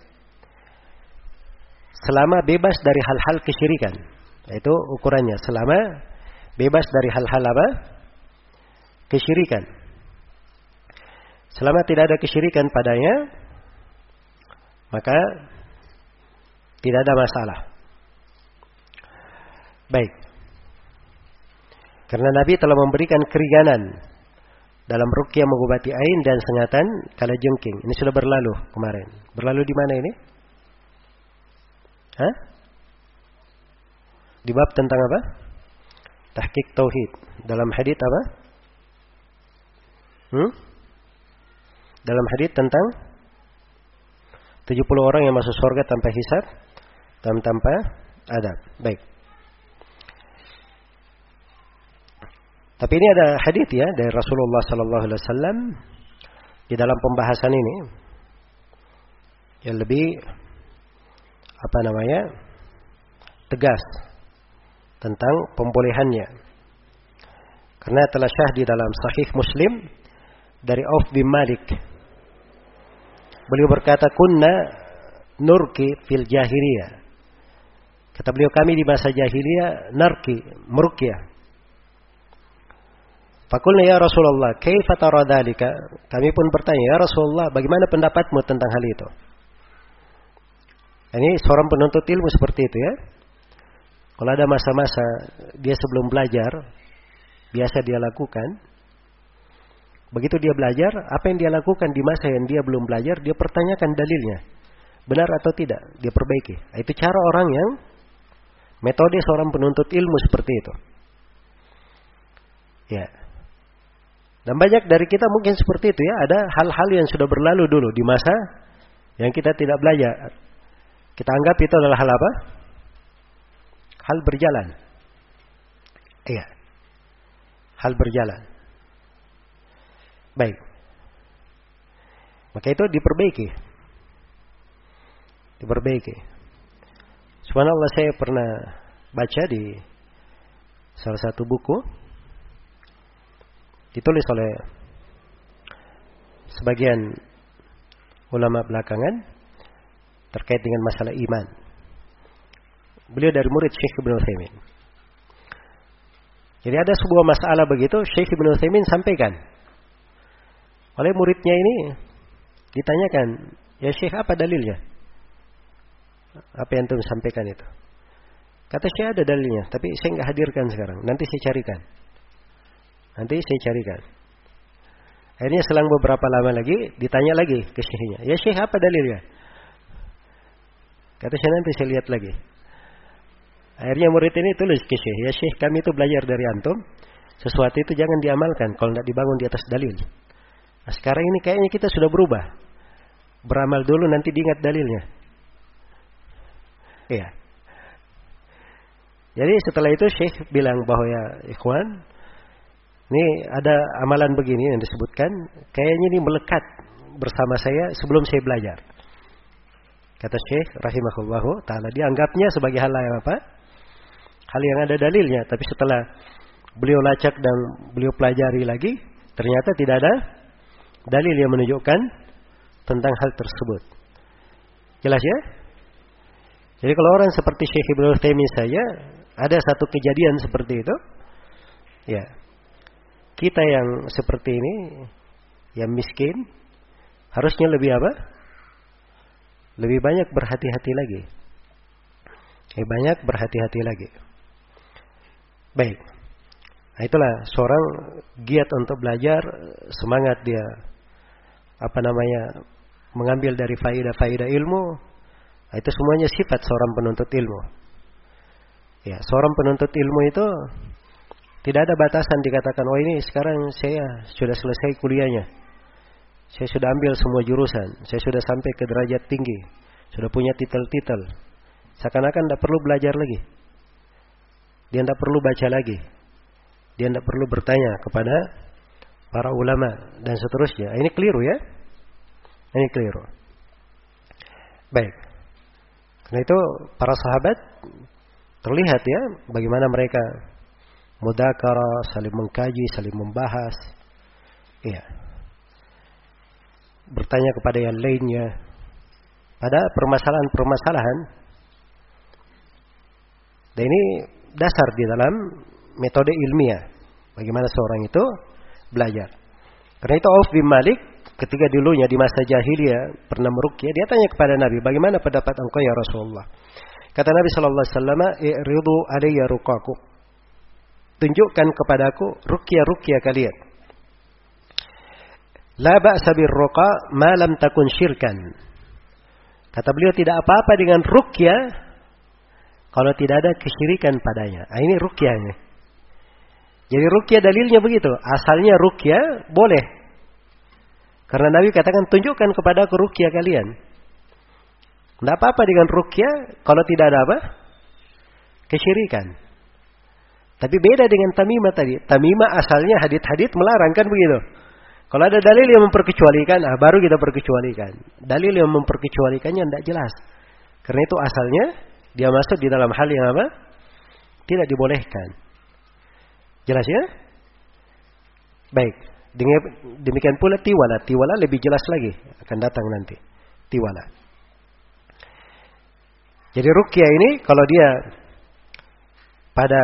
selama bebas dari hal-hal kesyirikan. Itu ukurannya, selama bebas dari hal-hal apa? Kesyirikan. Selama tidak ada kesyirikan padanya, maka tidak ada masalah. Baik. Karena Nabi telah memberikan keringanan dalam ruqyah mengobati ain dan sengatan kala jengking. Ini sudah berlalu kemarin. Berlalu di mana ini? Hah? Di bab tentang apa? Tahqiq tauhid. Dalam hadits apa? Hmm? Dalam hadits tentang tujuh puluh orang yang masuk surga tanpa hisab dan tanpa adab. Baik. Tapi ini ada hadits ya dari Rasulullah sallallahu alaihi wasallam di dalam pembahasan ini yang lebih apa namanya? Tegas tentang pembolehannya. Karena telah syah di dalam Sahih Muslim dari Auf bin Malik. Beliau berkata, "Kunna nurki fil jahiliyah." Kata beliau, kami di masa jahiliyah narki, meruqyah. Faqulna ya Rasulullah, kaifa tara dzalika? Kami pun bertanya, ya Rasulullah, bagaimana pendapatmu tentang hal itu? Ini seorang penuntut ilmu seperti itu ya. Kalau ada masa-masa dia sebelum belajar, biasa dia lakukan. Begitu dia belajar, apa yang dia lakukan di masa yang dia belum belajar, dia pertanyakan dalilnya. Benar atau tidak, dia perbaiki. Itu cara orang yang, metode seorang penuntut ilmu seperti itu. Ya. Dan banyak dari kita mungkin seperti itu ya. Ada hal-hal yang sudah berlalu dulu di masa yang kita tidak belajar. Kita anggap itu adalah hal apa? Hal berjalan. Iya. Hal berjalan. Baik. maka itu diperbaiki. Diperbaiki. Subhanallah, saya pernah baca di salah satu buku ditulis oleh sebagian ulama belakangan terkait dengan masalah iman. Beliau dari murid Syekh Ibnu Utsaimin. Jadi ada sebuah masalah begitu, Syekh Ibnu Utsaimin sampaikan. Oleh muridnya ini ditanyakan, "Ya Syekh, apa dalilnya? Apa yang antum sampaikan itu?" Kata Syekh, "Ada dalilnya, tapi saya enggak hadirkan sekarang. Nanti saya carikan." Nanti saya carikan. Akhirnya selang beberapa lama lagi ditanya lagi ke Syekhnya, "Ya Syekh, apa dalilnya?" Kata Syekh, "Nanti saya lihat lagi." Akhirnya murid ini tulis ke Syekh, "Ya Syekh, kami itu belajar dari antum, sesuatu itu jangan diamalkan kalau tidak dibangun di atas dalil. Nah, sekarang ini kayaknya kita sudah berubah. Beramal dulu, nanti diingat dalilnya." Iya. Jadi setelah itu Syekh bilang bahwa, "Ya ikhwan, ini ada amalan begini yang disebutkan, kayaknya ini melekat bersama saya sebelum saya belajar." Kata Syekh rahimahullahu ta'ala, dianggapnya sebagai hal yang apa? Hal yang ada dalilnya. Tapi setelah beliau lacak dan beliau pelajari lagi, ternyata tidak ada dalil yang menunjukkan tentang hal tersebut. Jelas ya? Jadi kalau orang seperti Syekh Ibnu Utsaimin saja, ada satu kejadian seperti itu, ya, kita yang seperti ini, yang miskin, harusnya lebih apa? Lebih banyak berhati-hati lagi. Lebih banyak berhati-hati lagi. Baik. Nah, itulah seorang giat untuk belajar, semangat dia apa namanya mengambil dari faedah-faedah ilmu. Nah, itu semuanya sifat seorang penuntut ilmu. Ya, seorang penuntut ilmu itu tidak ada batasan dikatakan, "Oh ini sekarang saya sudah selesai kuliahnya. Saya sudah ambil semua jurusan. Saya sudah sampai ke derajat tinggi. Sudah punya titel-titel." Seakan-akan tidak perlu belajar lagi. Dia tidak perlu baca lagi. Dia tidak perlu bertanya kepada para ulama dan seterusnya. Ini keliru ya. Ini keliru. Baik. Karena itu para sahabat terlihat ya bagaimana mereka mudzakarah, saling mengkaji, saling membahas. Iya. Bertanya kepada yang lainnya pada permasalahan-permasalahan. Dan ini dasar di dalam metode ilmiah bagaimana seorang itu belajar. Karena itu Auf bin Malik ketika dulunya di masa jahiliyah pernah meruqyah, dia tanya kepada Nabi, "Bagaimana pendapat engkau ya Rasulullah?" Kata Nabi sallallahu alaihi wasallam, "I'ridu alayya ruqakum." Tunjukkan kepadaku ruqyah-ruqyah kalian. La ba'sa bir-ruqa ma lam takun syirkan. Kata beliau, tidak apa-apa dengan ruqyah kalau tidak ada kesyirikan padanya. Ah, ini ruqyahnya. Jadi ruqyah dalilnya begitu. Asalnya ruqyah boleh. Karena Nabi katakan, tunjukkan kepada aku ruqyah kalian. Tidak apa-apa dengan ruqyah kalau tidak ada apa? Kesyirikan. Tapi beda dengan tamimah tadi. Tamimah asalnya hadits-hadits melarang kan begitu. Kalau ada dalil yang memperkecualikan, ah, baru kita perkecualikan. Dalil yang memperkecualikannya tidak jelas. Karena itu asalnya dia masuk di dalam hal yang apa? Tidak dibolehkan. Jelas ya? Baik. Demikian pula tiwala. Tiwala lebih jelas lagi. Akan datang nanti. Tiwala. Jadi ruqyah ini kalau dia pada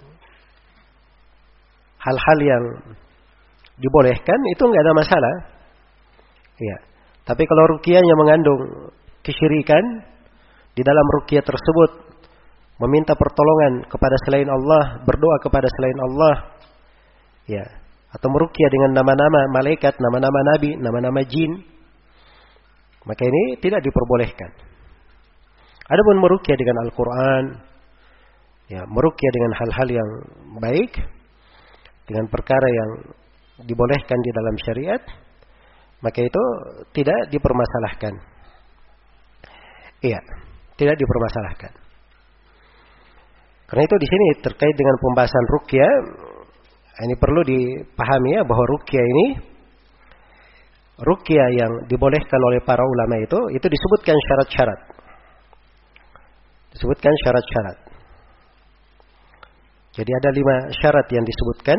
hal-hal yang dibolehkan itu enggak ada masalah. Iya. Tapi kalau ruqyahnya mengandung kesyirikan, di dalam ruqyah tersebut meminta pertolongan kepada selain Allah, berdoa kepada selain Allah, ya, atau meruqyah dengan nama-nama malaikat, nama-nama nabi, nama-nama jin, maka ini tidak diperbolehkan. Adapun meruqyah dengan Al-Qur'an, ya, meruqyah dengan hal-hal yang baik, dengan perkara yang dibolehkan di dalam syariat, maka itu tidak dipermasalahkan. Iya, tidak dipermasalahkan. Karena itu di sini terkait dengan pembahasan ruqyah, ini perlu dipahami ya bahwa ruqyah ini ruqyah yang dibolehkan oleh para ulama itu, itu disebutkan syarat-syarat. Disebutkan syarat-syarat. Jadi ada lima syarat yang disebutkan.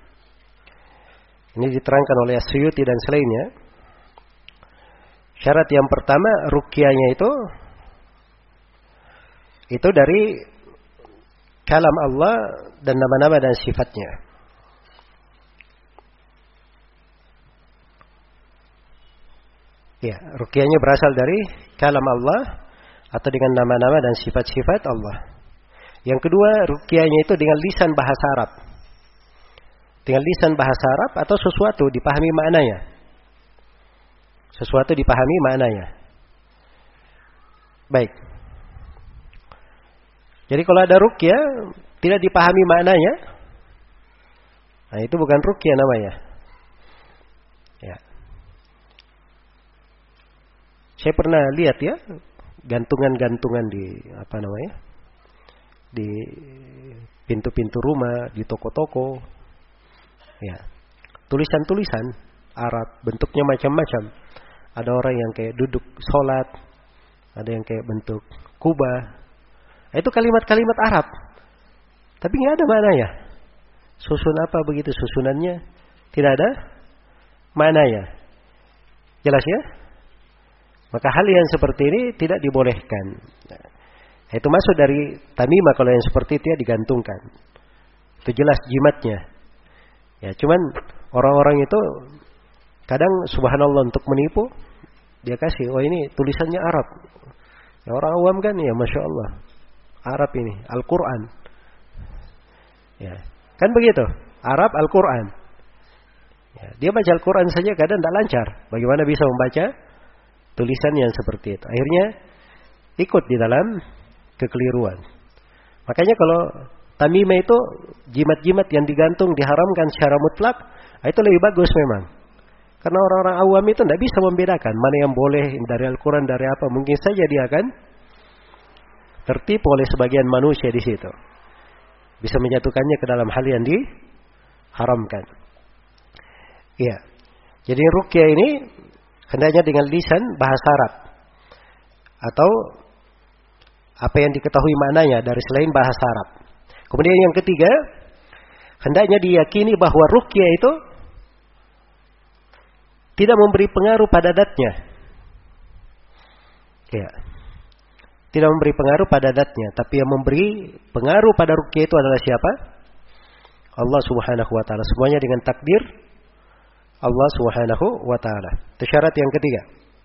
Ini diterangkan oleh As-Suyuti dan selainnya. Syarat yang pertama, ruqyahnya itu itu dari kalam Allah dan nama-nama dan sifatnya. Ya, ruqyahnya berasal dari kalam Allah atau dengan nama-nama dan sifat-sifat Allah. Yang kedua, ruqyahnya itu dengan lisan bahasa Arab. Dengan lisan bahasa Arab atau sesuatu dipahami maknanya. Sesuatu dipahami maknanya. Baik. Jadi kalau ada ruqyah tidak dipahami maknanya, nah itu bukan ruqyah namanya. Ya. Saya pernah lihat ya gantungan-gantungan di apa namanya? Di pintu-pintu rumah, di toko-toko. Ya. Tulisan-tulisan Arab, bentuknya macam-macam. Ada orang yang kayak duduk sholat, ada yang kayak bentuk kubah. Itu kalimat-kalimat Arab. Tapi nggak ada maknanya. Susun apa begitu susunannya? Tidak ada maknanya. Jelas ya? Maka hal yang seperti ini tidak dibolehkan. Itu masuk dari tamimah kalau yang seperti itu ya digantungkan. Itu jelas jimatnya. Ya, cuman orang-orang itu kadang subhanallah untuk menipu, dia kasih, oh ini tulisannya Arab. Ya, orang awam kan ya Masya Allah. Arab ini, Al-Quran. Ya, kan begitu. Arab Al-Quran. Ya, dia baca Al-Quran saja kadang tidak lancar. Bagaimana bisa membaca tulisan yang seperti itu? Akhirnya ikut di dalam kekeliruan. Makanya kalau tamimah itu jimat-jimat yang digantung diharamkan secara mutlak, itu lebih bagus memang. Karena orang-orang awam itu tidak bisa membedakan mana yang boleh dari Al-Quran dari apa. Mungkin saja dia akan tertipu oleh sebagian manusia di situ. Bisa menyatukannya ke dalam hal yang diharamkan. Iya. Jadi ruqyah ini hendaknya dengan lisan bahasa Arab atau apa yang diketahui maknanya dari selain bahasa Arab. Kemudian yang ketiga, hendaknya diyakini bahwa ruqyah itu tidak memberi pengaruh pada datnya. Ya. Tidak memberi pengaruh pada datnya, tapi yang memberi pengaruh pada ruqyah itu adalah siapa? Allah Subhanahu wa taala. Semuanya dengan takdir Allah Subhanahu wa taala. Itu syarat yang ketiga.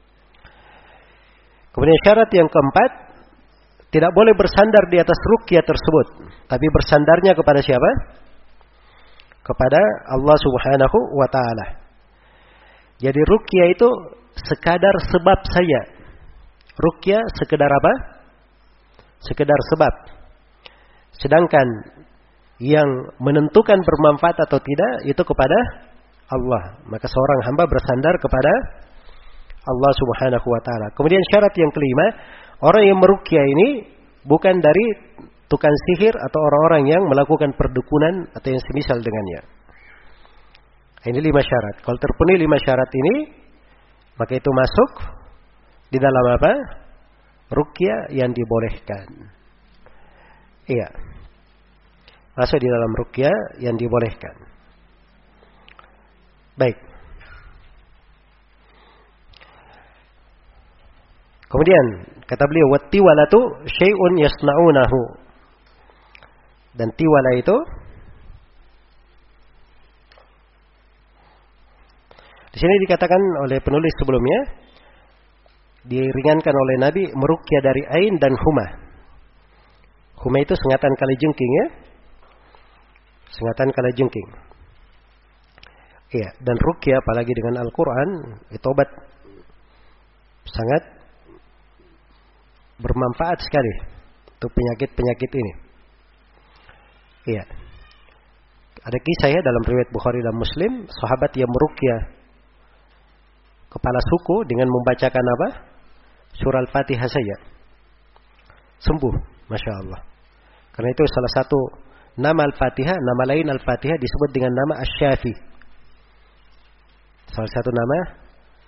Kemudian syarat yang keempat, tidak boleh bersandar di atas ruqyah tersebut, tapi bersandarnya kepada siapa? Kepada Allah Subhanahu wa taala. Jadi ruqyah itu sekadar sebab saja. Ruqyah sekedar apa? Sekedar sebab. Sedangkan yang menentukan bermanfaat atau tidak itu kepada Allah. Maka seorang hamba bersandar kepada Allah Subhanahu wa taala. Kemudian syarat yang kelima, orang yang meruqyah ini bukan dari tukang sihir atau orang-orang yang melakukan perdukunan atau yang semisal dengannya. Ini lima syarat. Kalau terpenuhi lima syarat ini, maka itu masuk di dalam apa? Ruqyah yang dibolehkan. Iya. Masuk di dalam ruqyah yang dibolehkan. Baik. Kemudian kata beliau, wattiwalatu syai'un yasna'unahu. Dan tiwala itu di sini dikatakan oleh penulis sebelumnya, diringankan oleh Nabi meruqyah dari ain dan huma. Huma itu sengatan kalajengking ya. Sengatan kalajengking. Iya, dan ruqyah apalagi dengan Al-Qur'an itu obat sangat bermanfaat sekali untuk penyakit-penyakit ini. Iya. Ada kisah ya dalam riwayat Bukhari dan Muslim, sahabat yang meruqyah kepala suku dengan membacakan apa? Surah Al-Fatihah saja. Sembuh, Masya Allah. Karena itu salah satu nama Al-Fatihah, nama lain Al-Fatihah disebut dengan nama Asy-Syafi. Salah satu nama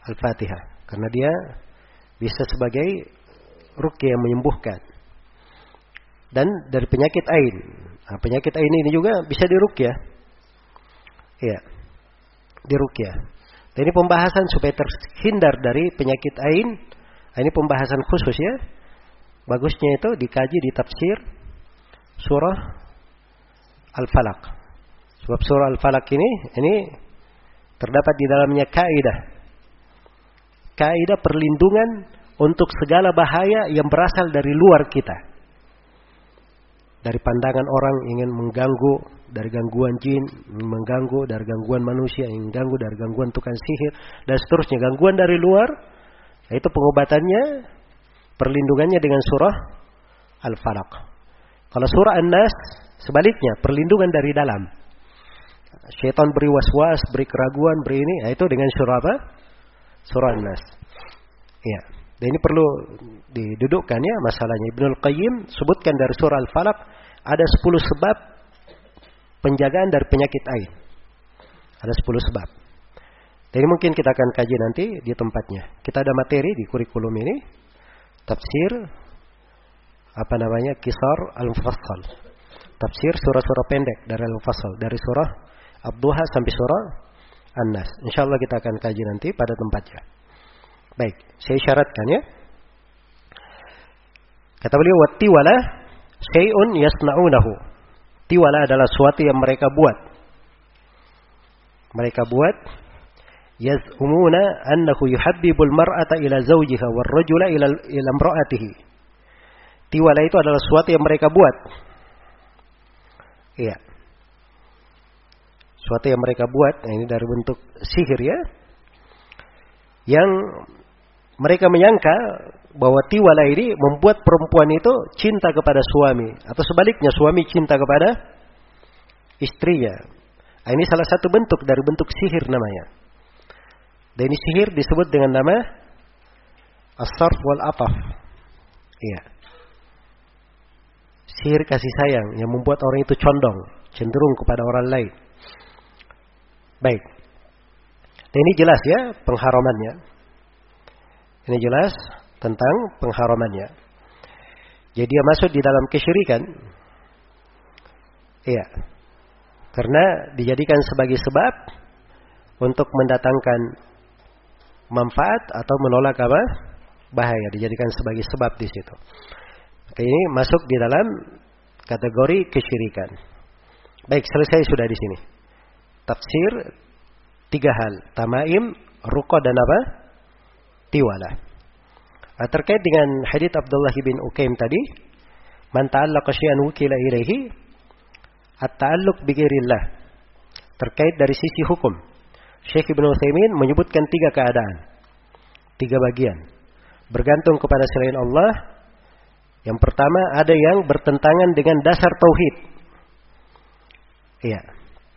Al-Fatihah. Karena dia bisa sebagai ruqyah yang menyembuhkan. Dan dari penyakit ain. Nah, penyakit ain ini juga bisa diruqyah. Iya. Diruqyah. Dan ini pembahasan supaya terhindar dari penyakit ain. Ini pembahasan khusus ya. Bagusnya itu dikaji di tafsir surah Al-Falaq. Sebab surah Al-Falaq ini ini terdapat di dalamnya kaidah. Kaidah perlindungan untuk segala bahaya yang berasal dari luar kita. Dari pandangan orang ingin mengganggu, dari gangguan jin, mengganggu, dari gangguan manusia, ingin mengganggu, dari gangguan tukang sihir, dan seterusnya. Gangguan dari luar, itu pengobatannya, perlindungannya dengan surah Al-Falaq. Kalau surah An-Nas, sebaliknya, perlindungan dari dalam. Syaitan beri was-was, beri keraguan, beri ini, itu dengan surah apa? Surah An-Nas. Iya. Dan ini perlu didudukkan ya masalahnya. Ibnul Qayyim sebutkan dari surah Al-Falaq ada sepuluh sebab penjagaan dari penyakit ain. Ada sepuluh sebab. Jadi mungkin kita akan kaji nanti di tempatnya. Kita ada materi di kurikulum ini. Tafsir apa namanya? Qisar Al-Mufassal. Tafsir surah-surah pendek dari Al-Mufassal, dari surah Ad-Duha sampai surah An-Nas. Insyaallah kita akan kaji nanti pada tempatnya. Baik, saya syaratkan ya. Kata beliau, "Wattiwala syai'un yasna'unahu." Tiwala adalah sesuatu yang mereka buat. Mereka buat yaz'umuna annahu yuhabbibul mar'ata ila zawjiha war rajula ila ila imra'atihi. Tiwala itu adalah sesuatu yang mereka buat. Iya. Sesuatu yang mereka buat, nah ini dari bentuk sihir ya. Yang mereka menyangka bahwa tiwala ini membuat perempuan itu cinta kepada suami. Atau sebaliknya suami cinta kepada istrinya. Nah, ini salah satu bentuk dari bentuk sihir namanya. Dan ini sihir disebut dengan nama as-sarf wal ataf. Iya. Sihir kasih sayang yang membuat orang itu condong, cenderung kepada orang lain. Baik. Dan ini jelas ya pengharamannya. Ini jelas tentang pengharamannya. Jadi dia masuk di dalam kesyirikan. Iya. Karena dijadikan sebagai sebab untuk mendatangkan manfaat atau menolak apa? Bahaya. Dijadikan sebagai sebab di situ. Maka ini masuk di dalam kategori kesyirikan. Baik, selesai sudah di sini. Tafsir tiga hal. Tamaim, ruqa dan apa? Tiwala. Nah, terkait dengan hadits Abdullah bin Uqaim tadi, man ta'allaqa syai'an wukila ilaihi at-ta'alluq bi ghairillah. Terkait dari sisi hukum, Syekh Ibnu Utsaimin menyebutkan tiga keadaan, tiga bagian. Bergantung kepada selain Allah. Yang pertama, ada yang bertentangan dengan dasar tauhid. Iya.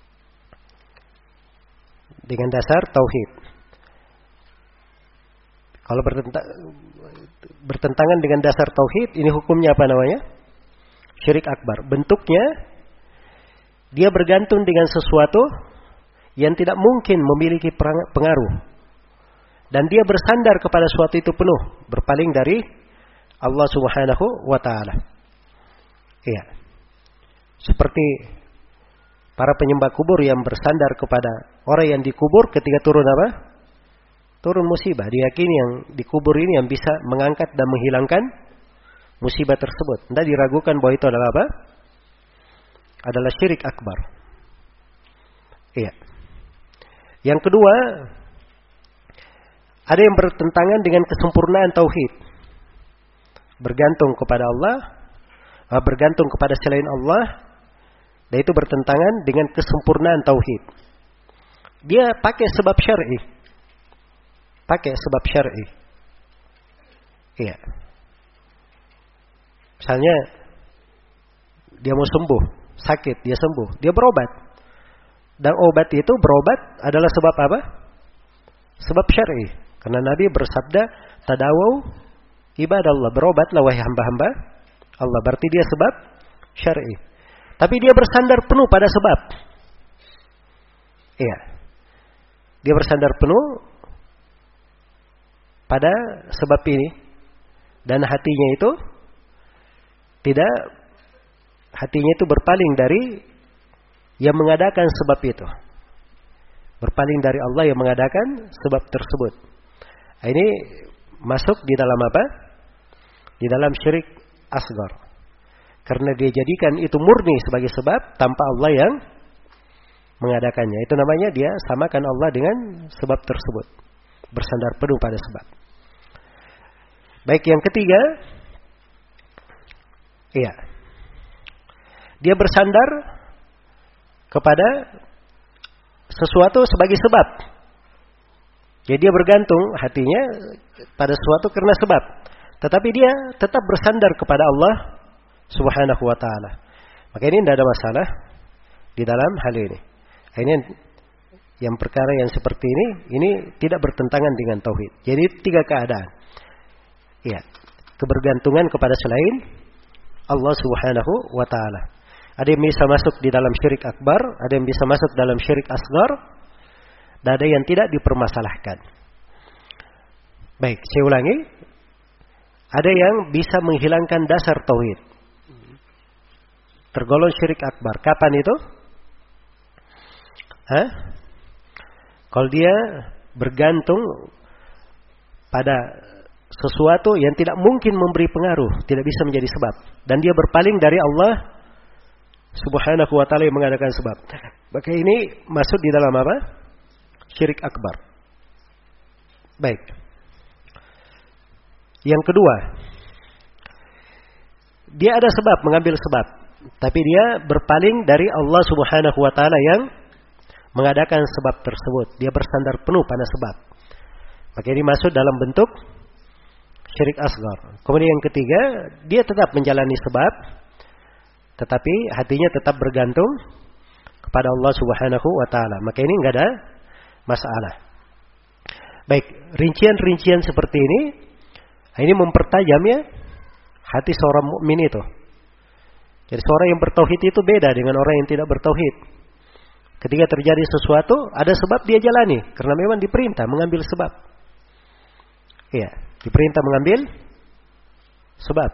Dengan dasar tauhid. Kalau bertentangan dengan dasar tauhid, ini hukumnya apa namanya? Syirik akbar. Bentuknya, dia bergantung dengan sesuatu yang tidak mungkin memiliki pengaruh. Dan dia bersandar kepada sesuatu itu penuh. Berpaling dari Allah subhanahu wa ta'ala. Iya. Seperti para penyembah kubur yang bersandar kepada orang yang dikubur ketika turun apa? Turun musibah. Diyakini yang dikubur ini yang bisa mengangkat dan menghilangkan musibah tersebut. Tidak diragukan bahwa itu adalah apa? Adalah syirik akbar. Iya. Yang kedua, ada yang bertentangan dengan kesempurnaan tauhid. Bergantung kepada Allah, bergantung kepada selain Allah, dan itu bertentangan dengan kesempurnaan tauhid. Dia pakai sebab syar'i. Pakai sebab syar'i. Iya. Misalnya dia mau sembuh, sakit, dia sembuh, dia berobat. Dan obat itu berobat adalah sebab apa? Sebab syar'i. Karena Nabi bersabda, "Tadawau ibadallah." Berobatlah wahai hamba-hamba Allah. Berarti dia sebab syar'i. Tapi dia bersandar penuh pada sebab. Iya. Dia bersandar penuh pada sebab ini dan hatinya itu tidak hatinya itu berpaling dari yang mengadakan sebab itu. Berpaling dari Allah yang mengadakan sebab tersebut. Ini masuk di dalam apa? Di dalam syirik asghar. Karena dia jadikan itu murni sebagai sebab tanpa Allah yang mengadakannya. Itu namanya dia samakan Allah dengan sebab tersebut. Bersandar penuh pada sebab. Baik, yang ketiga. Iya. Dia bersandar kepada sesuatu sebagai sebab. Jadi dia bergantung hatinya pada sesuatu karena sebab. Tetapi dia tetap bersandar kepada Allah Subhanahu wa ta'ala. Maka ini tidak ada masalah di dalam hal ini. Ini yang perkara yang seperti ini, ini tidak bertentangan dengan tauhid. Jadi tiga keadaan. Ya, kebergantungan kepada selain Allah Subhanahu wa ta'ala. Ada yang bisa masuk di dalam syirik akbar, ada yang bisa masuk dalam syirik asghar, dan ada yang tidak dipermasalahkan. Baik, saya ulangi. Ada yang bisa menghilangkan dasar tauhid. Tergolong syirik akbar. Kapan itu? Hah? Kalau dia bergantung pada sesuatu yang tidak mungkin memberi pengaruh, tidak bisa menjadi sebab, dan dia berpaling dari Allah Subhanahu wa ta'ala yang mengadakan sebab. Maka ini masuk di dalam apa? Syirik akbar. Baik. Yang kedua, dia ada sebab, mengambil sebab, tapi dia berpaling dari Allah Subhanahu wa ta'ala yang mengadakan sebab tersebut. Dia bersandar penuh pada sebab. Maka ini masuk dalam bentuk syirik asghar. Kemudian yang ketiga, dia tetap menjalani sebab, tetapi hatinya tetap bergantung kepada Allah Subhanahu wa ta'ala. Maka ini enggak ada masalah. Baik, rincian-rincian seperti ini, ini mempertajamnya hati seorang mukmin itu. Jadi seorang yang bertauhid itu beda dengan orang yang tidak bertauhid. Ketika terjadi sesuatu, ada sebab dia jalani. Karena memang diperintah mengambil sebab. Iya, diperintah mengambil sebab.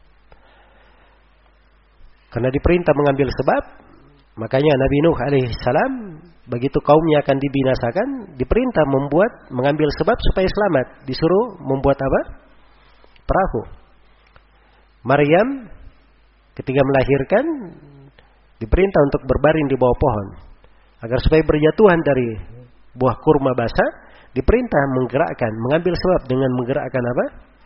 Karena diperintah mengambil sebab, makanya Nabi Nuh alaihi salam begitu kaumnya akan dibinasakan, diperintah membuat mengambil sebab supaya selamat. Disuruh membuat apa? Perahu. Maryam ketika melahirkan diperintah untuk berbaring di bawah pohon agar supaya berjatuhan dari buah kurma basah, diperintah menggerakkan, mengambil sebab dengan menggerakkan apa?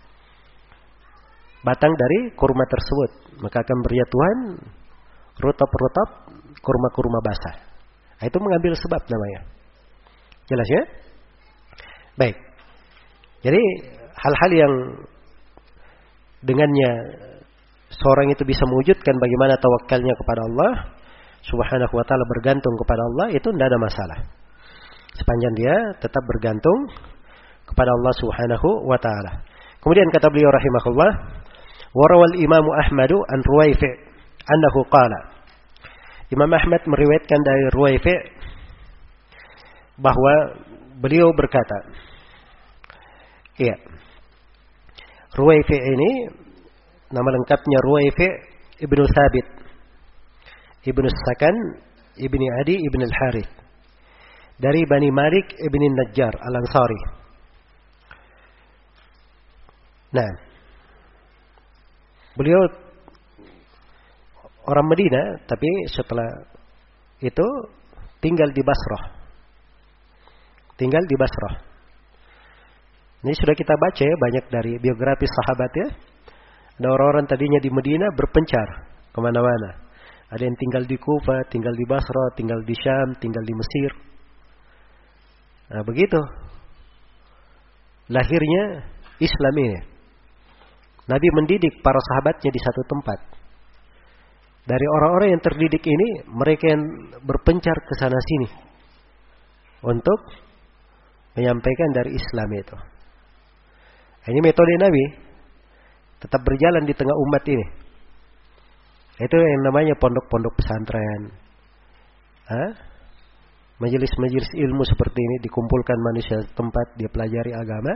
Batang dari kurma tersebut, maka akan berjatuhan rutop-rutop kurma-kurma basah. Itu mengambil sebab namanya. Jelas ya? Baik. Jadi hal-hal yang dengannya seorang itu bisa mewujudkan bagaimana tawakalnya kepada Allah Subhanahu wa ta'ala, bergantung kepada Allah, itu tidak ada masalah. Sepanjang dia tetap bergantung kepada Allah Subhanahu wa ta'ala. Kemudian kata beliau rahimahullah, warawal Imam Ahmad an Ruwaifi' annahu qala. Imam Ahmad meriwayatkan dari Ruwaifi' bahwa beliau berkata, iya, Ruwaifi' ini nama lengkapnya Ruwaifi' ibnu Thabit ibnu Sakan ibni Adi ibn al-Harith dari Bani Malik ibn Najjar al-Ansari. Nah, beliau orang Madinah, tapi setelah itu tinggal di Basrah. Tinggal di Basrah. Ini sudah kita baca ya, banyak dari biografi sahabat ya. Ada orang-orang tadinya di Madinah berpencar kemana-mana. Ada yang tinggal di Kufa, tinggal di Basrah, tinggal di Syam, tinggal di Mesir. Nah begitu lahirnya Islam ini. Nabi mendidik para sahabatnya di satu tempat. Dari orang-orang yang terdidik ini, mereka yang berpencar ke sana sini untuk menyampaikan dari Islam itu. Ini metode Nabi, tetap berjalan di tengah umat ini. Itu yang namanya pondok-pondok pesantren. Hah? Majelis-majelis ilmu seperti ini, dikumpulkan manusia tempat dia pelajari agama.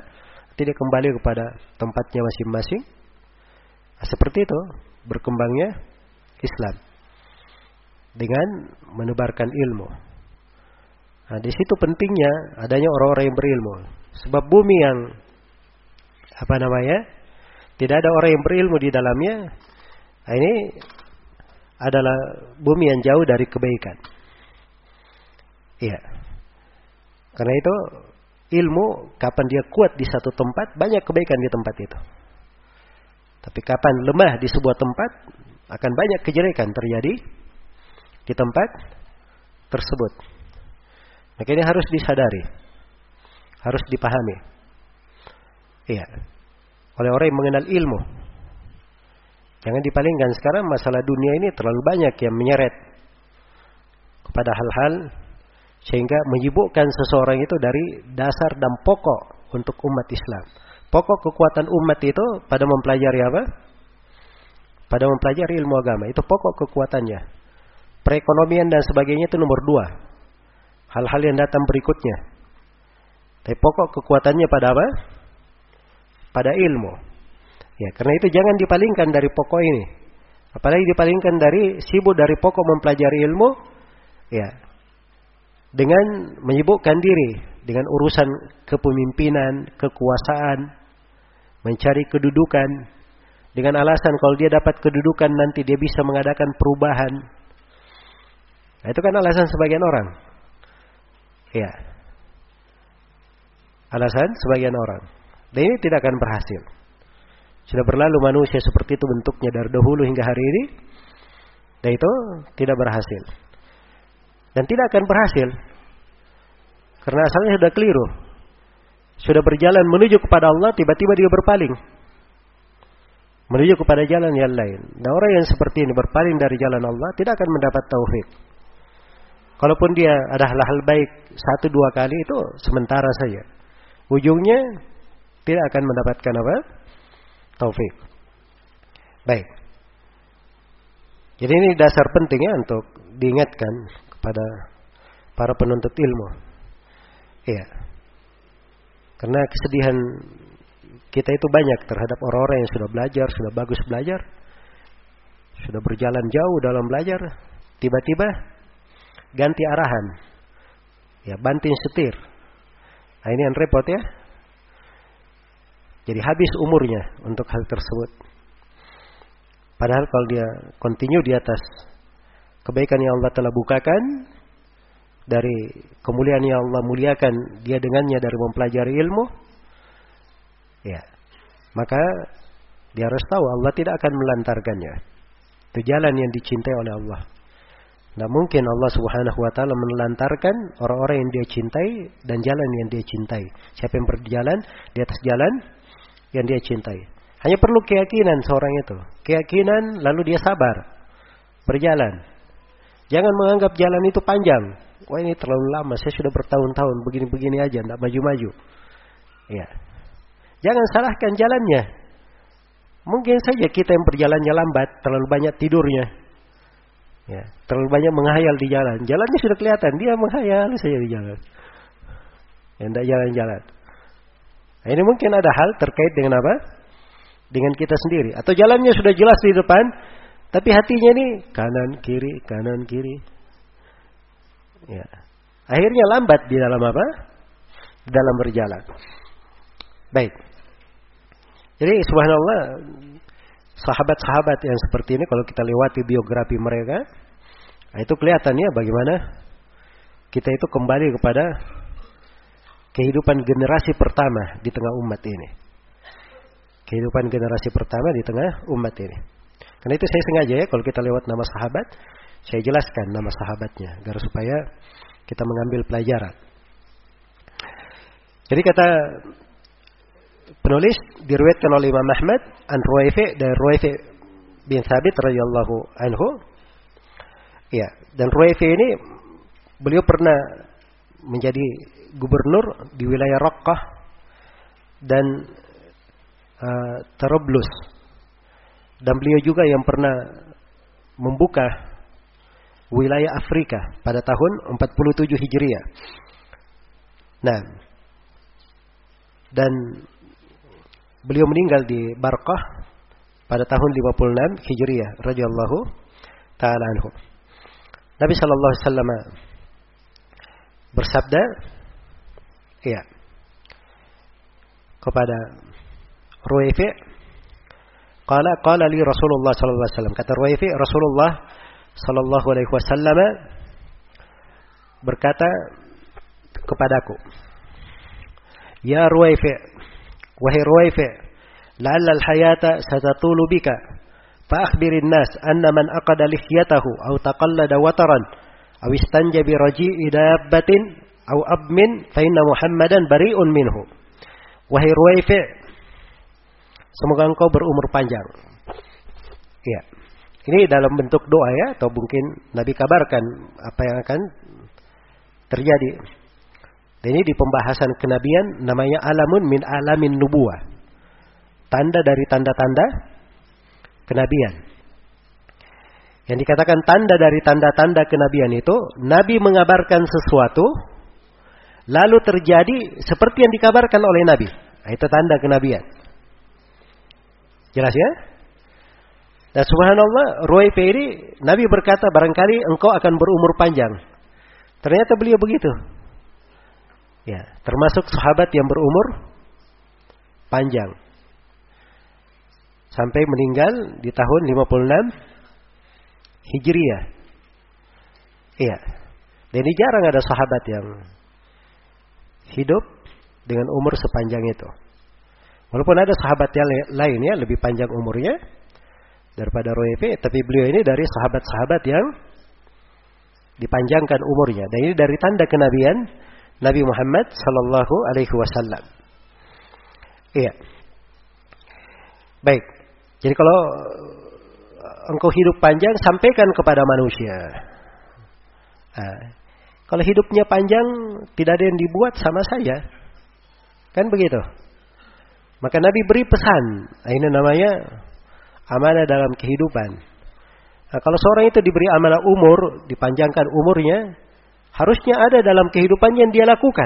tidak kembali kepada tempatnya masing-masing. Nah, seperti itu berkembangnya Islam dengan menebarkan ilmu. Nah, di situ pentingnya adanya orang-orang yang berilmu. Sebab bumi yang apa namanya, tidak ada orang yang berilmu di dalamnya, nah ini adalah bumi yang jauh dari kebaikan. Iya. Karena itu ilmu kapan dia kuat di satu tempat, banyak kebaikan di tempat itu. Tapi kapan lemah di sebuah tempat, akan banyak kejelekan terjadi di tempat tersebut. Maka ini harus disadari, harus dipahami. Iya. Oleh orang yang mengenal ilmu. Jangan dipalingkan, sekarang masalah dunia ini terlalu banyak yang menyeret kepada hal-hal sehingga menyibukkan seseorang itu dari dasar dan pokok untuk umat Islam. Pokok kekuatan umat itu pada mempelajari apa? Pada mempelajari ilmu agama. Itu pokok kekuatannya. Perekonomian dan sebagainya itu nomor dua. Hal-hal yang datang berikutnya. Tapi pokok kekuatannya pada apa? Pada ilmu. Ya, karena itu jangan dipalingkan dari pokok ini. Apalagi dipalingkan dari sibuk dari pokok mempelajari ilmu, ya, dengan menyibukkan diri dengan urusan kepemimpinan, kekuasaan, mencari kedudukan, dengan alasan kalau dia dapat kedudukan nanti dia bisa mengadakan perubahan. Nah, itu kan alasan sebagian orang. Ya. Alasan sebagian orang. Dan ini tidak akan berhasil. Sudah berlalu manusia seperti itu bentuknya dari dahulu hingga hari ini. Dan itu tidak berhasil. Dan tidak akan berhasil. Karena asalnya sudah keliru. Sudah berjalan menuju kepada Allah, tiba-tiba dia berpaling. Menuju kepada jalan yang lain. Dan orang yang seperti ini berpaling dari jalan Allah, tidak akan mendapat taufik. Kalaupun dia ada hal-hal baik satu dua kali, itu sementara saja. Ujungnya tidak akan mendapatkan apa? Taufik. Baik. Jadi ini dasar pentingnya untuk diingatkan kepada para penuntut ilmu. Iya. Karena kesedihan kita itu banyak terhadap orang-orang yang sudah belajar, sudah bagus belajar, sudah berjalan jauh dalam belajar, tiba-tiba ganti arahan. Ya, banting setir. Nah, ini yang repot ya. Jadi habis umurnya untuk hal tersebut. Padahal kalau dia continue di atas kebaikan yang Allah telah bukakan, dari kemuliaan yang Allah muliakan dia dengannya dari mempelajari ilmu, ya, maka dia harus tahu Allah tidak akan melantarkannya. Itu jalan yang dicintai oleh Allah. Tidak mungkin Allah Subhanahu Wa Taala menelantarkan orang-orang yang dia cintai dan jalan yang dia cintai. Siapa yang berjalan di atas jalan yang dia cintai. Hanya perlu keyakinan seorang itu. Keyakinan lalu dia sabar. Berjalan. Jangan menganggap jalan itu panjang. Wah, ini terlalu lama. Saya sudah bertahun-tahun begini-begini aja. Tidak maju-maju. Ya. Jangan salahkan jalannya. Mungkin saja kita yang berjalannya lambat. Terlalu banyak tidurnya. Ya. Terlalu banyak menghayal di jalan. Jalannya sudah kelihatan. Dia menghayal saja di jalan. Ya, tidak jalan-jalan. Nah, ini mungkin ada hal terkait dengan apa? Dengan kita sendiri. Atau jalannya sudah jelas di depan, tapi hatinya ini kanan kiri, kanan kiri. Ya. Akhirnya lambat di dalam apa? Di dalam berjalan. Baik. Jadi subhanallah, sahabat-sahabat yang seperti ini kalau kita lewati biografi mereka, nah itu kelihatannya bagaimana kita itu kembali kepada kehidupan generasi pertama di tengah umat ini. Kehidupan generasi pertama di tengah umat ini. Karena itu saya sengaja ya kalau kita lewat nama sahabat, saya jelaskan nama sahabatnya agar supaya kita mengambil pelajaran. Jadi kata penulis diriwayatkan oleh Imam Ahmad an Ruwaifi dari Ruwaifi bin Thabit radhiyallahu anhu. Ya, dan Ruwaifi ini beliau pernah menjadi gubernur di wilayah Raqqah dan uh, Tarablus. Dan beliau juga yang pernah membuka wilayah Afrika pada tahun empat puluh tujuh Hijriah. Nah, dan beliau meninggal di Barqah pada tahun lima puluh enam Hijriah radhiyallahu taala anhu. Nabi sallallahu alaihi wasallam bersabda, ya, kepada Ruwaifi', qala qala li Rasulullah sallallahu alaihi wasallam, kata Ruwaifi', Rasulullah sallallahu alaihi wasallam berkata kepadaku, ya Ruwaifi', wahai Ruwaifi', la'alla al-hayata satatulu bika fa akhbirin nas anna man aqada lihyatahu aw taqallada wataran aw istanja bi raji'i dabbatin aw abmin fa inna Muhammadan bari'un minhu. Wahai Ruwaifi', semoga engkau berumur panjang. Ya. Ini dalam bentuk doa ya, atau mungkin Nabi kabarkan apa yang akan terjadi. Dan ini di pembahasan kenabian namanya alamun min alamin nubuwah. Tanda dari tanda-tanda kenabian. Yang dikatakan tanda dari tanda-tanda kenabian itu, Nabi mengabarkan sesuatu, lalu terjadi seperti yang dikabarkan oleh Nabi. Nah, itu tanda kenabian. Jelas ya? Dan subhanallah, Ruwaifi' ini, Nabi berkata barangkali engkau akan berumur panjang. Ternyata beliau begitu. Ya, termasuk sahabat yang berumur panjang. Sampai meninggal di tahun lima puluh enam Hijriah. Iya. Dan ini jarang ada sahabat yang hidup dengan umur sepanjang itu. Walaupun ada sahabat yang lainnya lebih panjang umurnya daripada Ruwaifi', tapi beliau ini dari sahabat-sahabat yang dipanjangkan umurnya. Dan ini dari tanda kenabian Nabi Muhammad sallallahu alaihi wasallam. Iya. Baik. Jadi kalau engkau hidup panjang, sampaikan kepada manusia. Nah, kalau hidupnya panjang, tidak ada yang dibuat sama saja. Kan begitu. Maka Nabi beri pesan. Nah, ini namanya amanah dalam kehidupan. Nah, kalau seorang itu diberi amanah umur, dipanjangkan umurnya, harusnya ada dalam kehidupannya yang dia lakukan.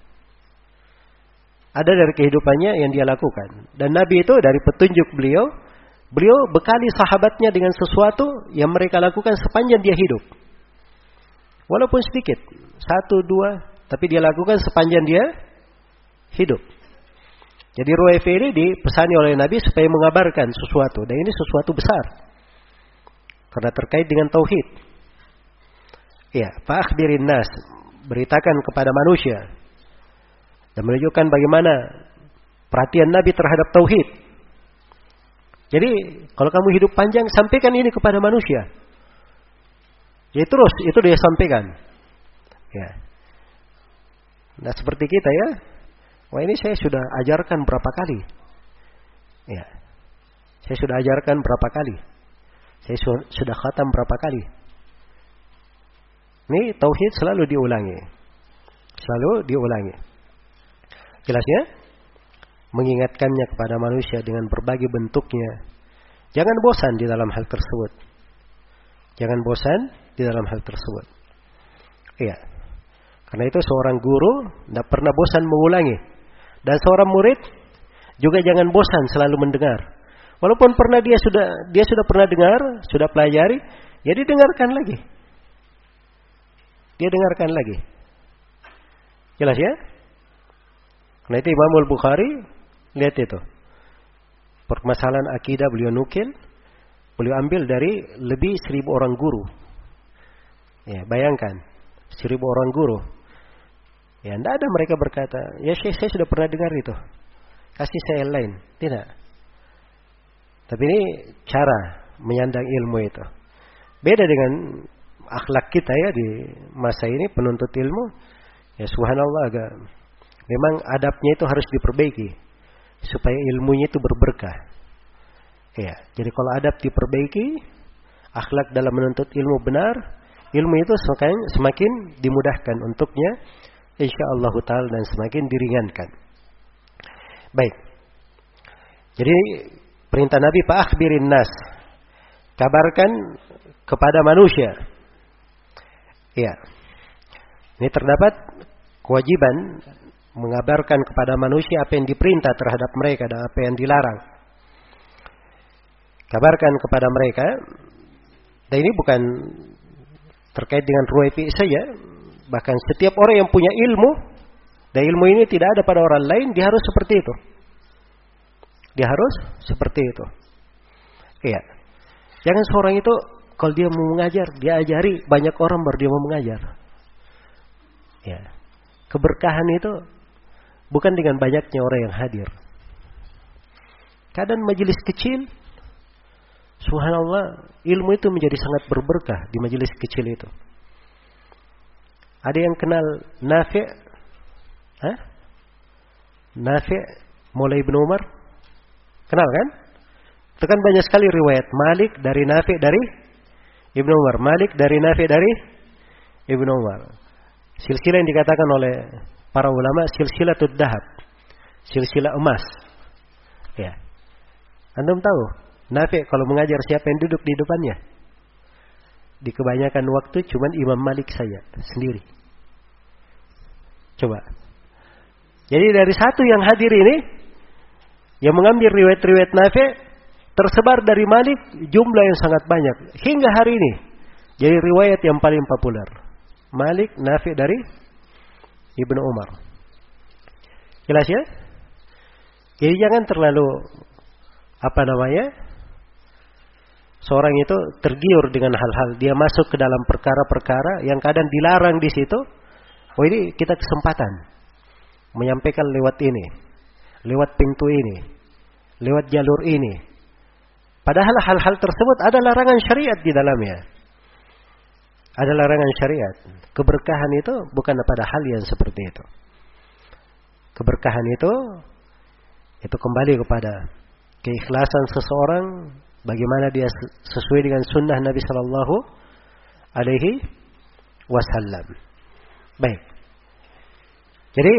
Ada dari kehidupannya yang dia lakukan. Dan Nabi itu dari petunjuk beliau, beliau bekali sahabatnya dengan sesuatu yang mereka lakukan sepanjang dia hidup. Walaupun sedikit, satu, dua, tapi dia lakukan sepanjang dia hidup. Jadi Ruwaifi' ini dipesani oleh Nabi supaya mengabarkan sesuatu. Dan ini sesuatu besar. Karena terkait dengan tauhid. Ya, fa'akhbirin nas, beritakan kepada manusia. Dan menunjukkan bagaimana perhatian Nabi terhadap tauhid. Jadi, kalau kamu hidup panjang, sampaikan ini kepada manusia. Jadi terus, itu dia sampaikan. Ya. Nah, seperti kita ya. Wah, ini saya sudah ajarkan berapa kali. Ya. Saya sudah ajarkan berapa kali. Saya sudah khatam berapa kali. Ini tauhid selalu diulangi. Selalu diulangi. Jelas ya? Mengingatkannya kepada manusia dengan berbagai bentuknya. Jangan bosan di dalam hal tersebut. Jangan bosan di dalam hal tersebut. Iya. Karena itu seorang guru tidak pernah bosan mengulangi. Dan seorang murid juga jangan bosan selalu mendengar. Walaupun pernah dia sudah dia sudah pernah dengar, sudah pelajari, ya didengarkan lagi. Dia dengarkan lagi. Jelas ya? Karena itu Imam Al-Bukhari, lihat itu. Permasalahan akidah beliau nukil, beliau ambil dari lebih seribu orang guru. Ya, bayangkan, seribu orang guru. Ya, tidak ada mereka berkata, ya Syekh, saya sudah pernah dengar itu. Kasih saya yang lain. Tidak. Tapi ini cara menyandang ilmu itu. Beda dengan akhlak kita ya di masa ini penuntut ilmu. Ya subhanallah agak. Memang adabnya itu harus diperbaiki. Supaya ilmunya itu berberkah. Ya, jadi kalau adab diperbaiki, akhlak dalam menuntut ilmu benar, ilmu itu semakin, semakin dimudahkan untuknya. InsyaAllah ta'ala dan semakin diringankan. Baik. Jadi perintah Nabi fa'akhbirin nas. Kabarkan kepada manusia. Ya. Ini terdapat kewajiban mengabarkan kepada manusia apa yang diperintah terhadap mereka dan apa yang dilarang. Kabarkan kepada mereka, dan ini bukan terkait dengan ruwaifi saja, bahkan setiap orang yang punya ilmu, dan ilmu ini tidak ada pada orang lain, dia harus seperti itu. Dia harus seperti itu. Iya. Jangan seorang itu kalau dia mau mengajar, dia ajari banyak orang baru dia mau mengajar. Ya. Keberkahan itu bukan dengan banyaknya orang yang hadir. Kadang majelis kecil, subhanallah, ilmu itu menjadi sangat berberkah di majelis kecil itu. Ada yang kenal Nafi'? Hah? Nafi' mulai Ibnu Umar? Kenal kan? Itu kan banyak sekali riwayat. Malik dari Nafi' dari Ibnu Umar. Malik dari Nafi' dari Ibnu Umar. Silsilah yang dikatakan oleh para ulama silsilatud dahab. Silsilah emas. Ya. Antum tahu? Nafi' kalau mengajar siapa yang duduk di depannya? Di kebanyakan waktu cuman Imam Malik saja sendiri. Coba. Jadi dari satu yang hadir ini, yang mengambil riwayat-riwayat Nafi' tersebar dari Malik jumlah yang sangat banyak. Hingga hari ini jadi riwayat yang paling populer. Malik, Nafi' dari Ibnu Umar. Jelas ya? Jadi jangan terlalu apa namanya? Seorang itu tergiur dengan hal-hal, dia masuk ke dalam perkara-perkara yang kadang dilarang di situ. Oh, ini kita kesempatan menyampaikan lewat ini, lewat pintu ini, lewat jalur ini. Padahal hal-hal tersebut ada larangan syariat di dalamnya. Ada larangan syariat. Keberkahan itu bukan pada hal yang seperti itu. Keberkahan itu itu kembali kepada keikhlasan seseorang, bagaimana dia sesuai dengan sunnah Nabi Sallallahu Alaihi Wasallam. Baik. Jadi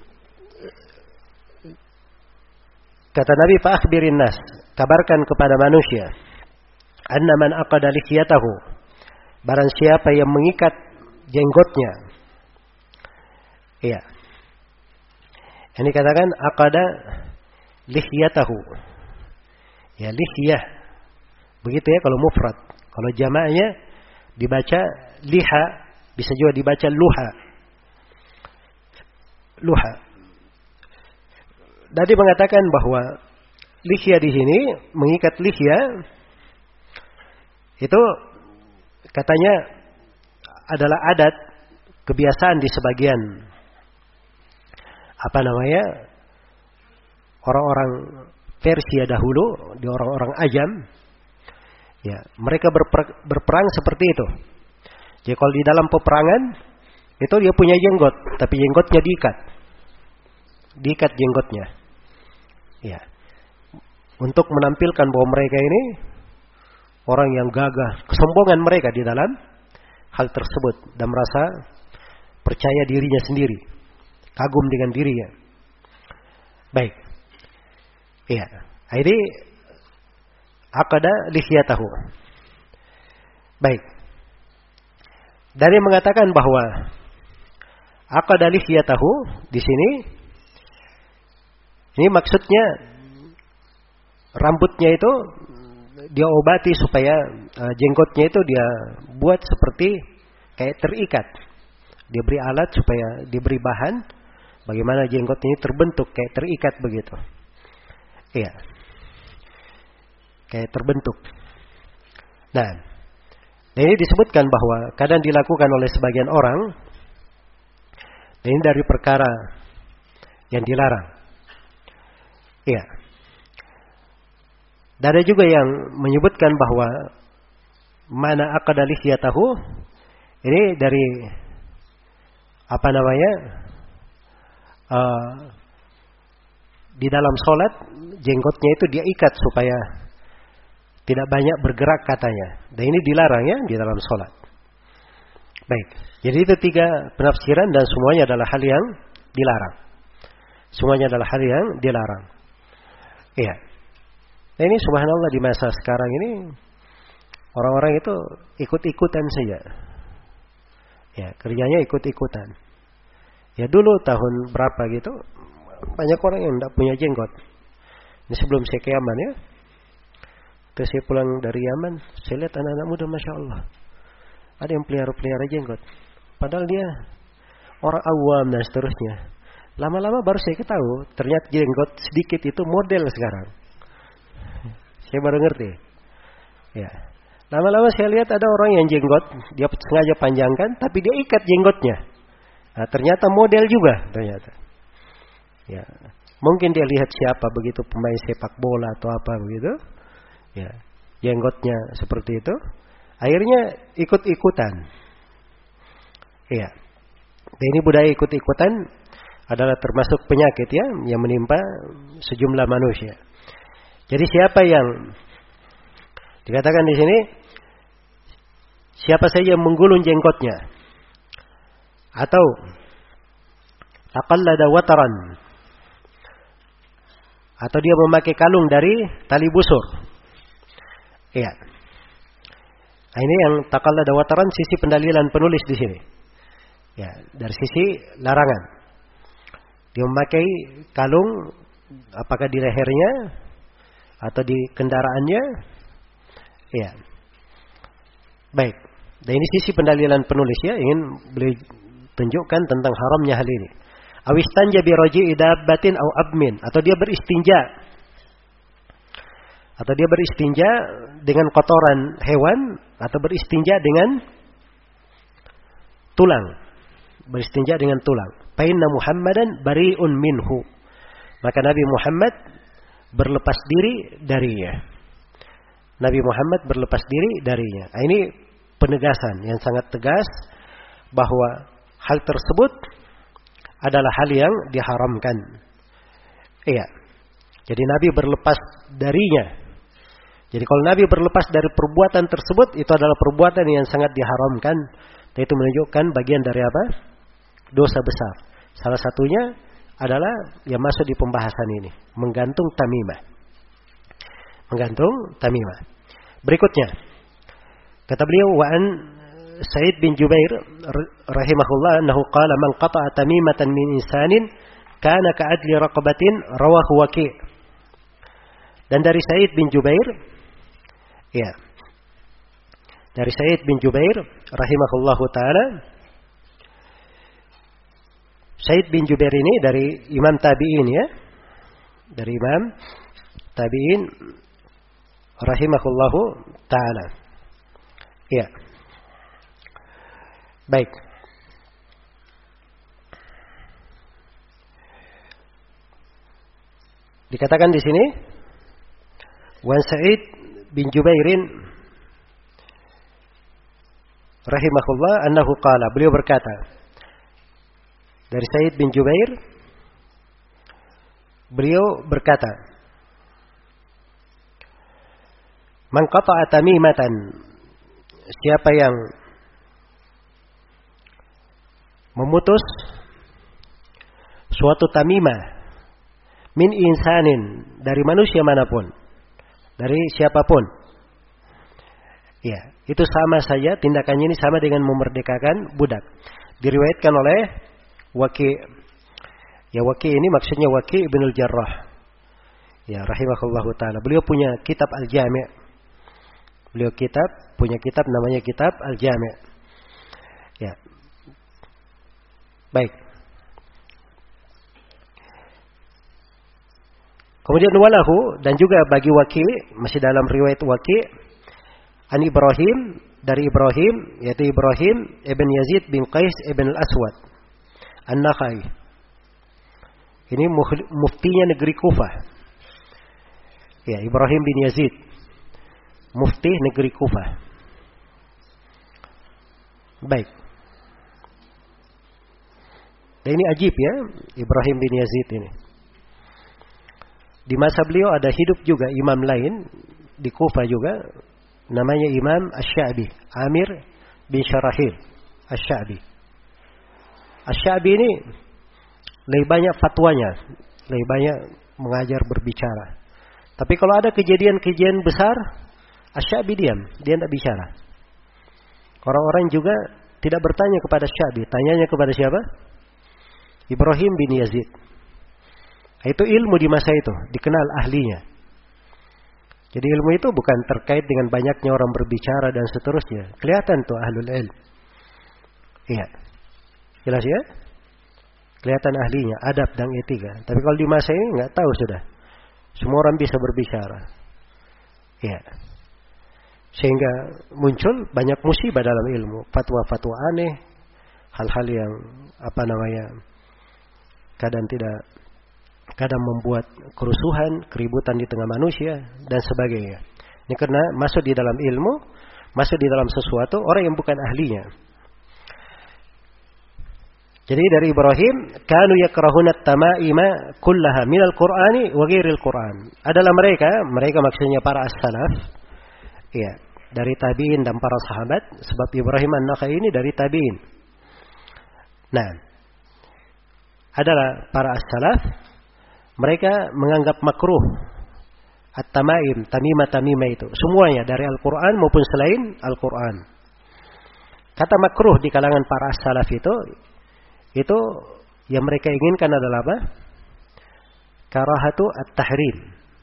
kata Nabi, fa akhbirin nas, kabarkan kepada manusia, anna man aqada lihiyatahu, barang siapa yang mengikat jenggotnya. Iya. Ini katakan aqada lihiyatahu. Ya, lihiyah. Begitu ya kalau mufrad. Kalau jamaknya dibaca liha, bisa juga dibaca luha. Luha. Tadi mengatakan bahwa lihya di sini, mengikat lihya itu katanya adalah adat, kebiasaan di sebagian apa namanya orang-orang Persia dahulu, di orang-orang Ajam. Ya, mereka berper, berperang seperti itu. Jadi kalau di dalam peperangan itu dia punya jenggot, tapi jenggotnya diikat. Diikat jenggotnya. Ya. Untuk menampilkan bahwa mereka ini orang yang gagah, kesombongan mereka di dalam hal tersebut dan merasa percaya dirinya sendiri, kagum dengan dirinya. Baik. Iya. Jadi aqada lihiyatahu. Baik. Dari mengatakan bahwa aqada lihiyatahu di sini, ini maksudnya rambutnya itu dia obati supaya uh, jenggotnya itu dia buat seperti kayak terikat. Dia beri alat supaya diberi bahan bagaimana jenggot ini terbentuk kayak terikat begitu. Iya. Kayak terbentuk. Nah, ini disebutkan bahwa kadang dilakukan oleh sebagian orang. Ini dari perkara yang dilarang. Iya. Dan ada juga yang menyebutkan bahwa mana aqada lihiyatahu ini dari apa namanya uh, di dalam sholat jenggotnya itu dia ikat supaya tidak banyak bergerak katanya. Dan ini dilarang ya di dalam sholat. Baik. Jadi itu tiga penafsiran dan semuanya adalah hal yang dilarang. Semuanya adalah hal yang dilarang. Iya. Nah ini subhanallah di masa sekarang ini orang-orang itu ikut-ikutan saja. Ya, kerjanya ikut-ikutan. Ya dulu tahun berapa gitu, banyak orang yang tidak punya jenggot. Ini sebelum saya ke Yaman ya. Terus saya pulang dari Yaman, saya lihat anak-anak muda, Masya Allah. Ada yang pelihara-pelihara jenggot. Padahal dia orang awam dan seterusnya. Lama-lama baru saya ketahui, ternyata jenggot sedikit itu model sekarang. Saya baru ngerti. Ya. Lama-lama saya lihat ada orang yang jenggot, dia sengaja panjangkan, tapi dia ikat jenggotnya. Nah, ternyata model juga, ternyata. Ya. Mungkin dia lihat siapa begitu pemain sepak bola atau apa begitu. Ya. Jenggotnya seperti itu. Akhirnya ikut-ikutan. Iya. Dan ini budaya ikut-ikutan adalah termasuk penyakit ya yang menimpa sejumlah manusia. Jadi siapa yang dikatakan di sini, siapa saja yang menggulung jenggotnya atau taqallada wataran, atau dia memakai kalung dari tali busur. Iya. Nah, ini yang taqallada wataran sisi pendalilan penulis di sini. Ya, dari sisi larangan. Dia memakai kalung apakah di lehernya atau di kendaraannya. Ya. Baik. Dan ini sisi pendalilan penulis ya, ingin beliau tunjukkan tentang haramnya hal ini. Awistanja bi raji'i dabbatin au abmin, atau dia beristinja. Atau dia beristinja dengan kotoran hewan atau beristinja dengan tulang. Beristinja dengan tulang. Fa inna Muhammadan bari'un minhu. Maka Nabi Muhammad berlepas diri darinya. Nabi Muhammad berlepas diri darinya. Nah, ini penegasan yang sangat tegas bahwa hal tersebut adalah hal yang diharamkan. Iya. Jadi Nabi berlepas darinya. Jadi kalau Nabi berlepas dari perbuatan tersebut, itu adalah perbuatan yang sangat diharamkan. Dan itu menunjukkan bagian dari apa? Dosa besar. Salah satunya adalah yang masuk di pembahasan ini, menggantung tamimah. Menggantung tamimah. Berikutnya, kata beliau, wa an Sa'id bin Jubair rahimahullah annahu qala man qata'a tamimatan min insanin kana ka'adli raqabatin, rawahu Waqi'. Dan dari Sa'id bin Jubair, ya, dari Sa'id bin Jubair rahimahullahu taala, Sa'id bin Jubair ini dari Imam Tabi'in ya. Dari Imam Tabi'in rahimahullahu taala. Ya. Baik. Dikatakan di sini, Wan Sa'id bin Jubairin rahimahullah annahu qala, beliau berkata, dari Sa'id bin Jubair, beliau berkata, man qata'a tamimatan, siapa yang memutus suatu tamimah min insanin, dari manusia manapun, dari siapapun, ya, itu sama saja, tindakannya ini sama dengan memerdekakan budak. Diriwayatkan oleh Waqi'. Ya, Waqi' ini maksudnya Waqi' bin al-Jarrah. Ya, rahimahullahu taala. Beliau punya kitab Al-Jami'. Beliau kitab, punya kitab namanya kitab Al-Jami'. Ya. Baik. Kemudian walahu, dan juga bagi Waqi', masih dalam riwayat Waqi', an Ibrahim, dari Ibrahim, yaitu Ibrahim ibn Yazid bin Qais ibn al-Aswad An-Nakhai. Ini muftinya negeri Kufah. Ya, Ibrahim bin Yazid, mufti negeri Kufah. Baik. Dan ini ajib ya, Ibrahim bin Yazid ini. Di masa beliau ada hidup juga imam lain di Kufah juga, namanya Imam Asy-Sya'bi, Amir bin Syarahil Asy-Sya'bi. Asy-Sya'bi ini lebih banyak fatwanya, lebih banyak mengajar, berbicara. Tapi kalau ada kejadian-kejadian besar, Asy-Sya'bi diam, dia tidak bicara. Orang-orang juga tidak bertanya kepada Asy-Sya'bi, tanyanya kepada siapa? Ibrahim bin Yazid. Itu ilmu di masa itu, dikenal ahlinya. Jadi ilmu itu bukan terkait dengan banyaknya orang berbicara dan seterusnya. Kelihatan tuh ahlul ilm. Iya. Jelas ya? Kelihatan ahlinya, adab dan etika. Tapi kalau di masa ini nggak tahu sudah. Semua orang bisa berbicara. Iya. Sehingga muncul banyak musibah dalam ilmu. Fatwa-fatwa aneh. Hal-hal yang apa namanya, kadang tidak, kadang membuat kerusuhan, keributan di tengah manusia dan sebagainya. Ini karena masuk di dalam ilmu, masuk di dalam sesuatu orang yang bukan ahlinya. Jadi dari Ibrahim, kanu yakrahuna at-tama'ima kullaha minal Qur'ani wa ghairil Qur'an. Adalah mereka, mereka maksudnya para as-salaf. Iya, dari tabi'in dan para sahabat, sebab Ibrahim an-Nakha'i ini dari tabi'in. Nah, adalah para as-salaf, mereka menganggap makruh at-tamaim, tamimah-tamimah itu. Semuanya dari Al-Quran maupun selain Al-Quran. Kata makruh di kalangan para as-salaf itu, itu yang mereka inginkan adalah apa? Karahatu at-tahrim.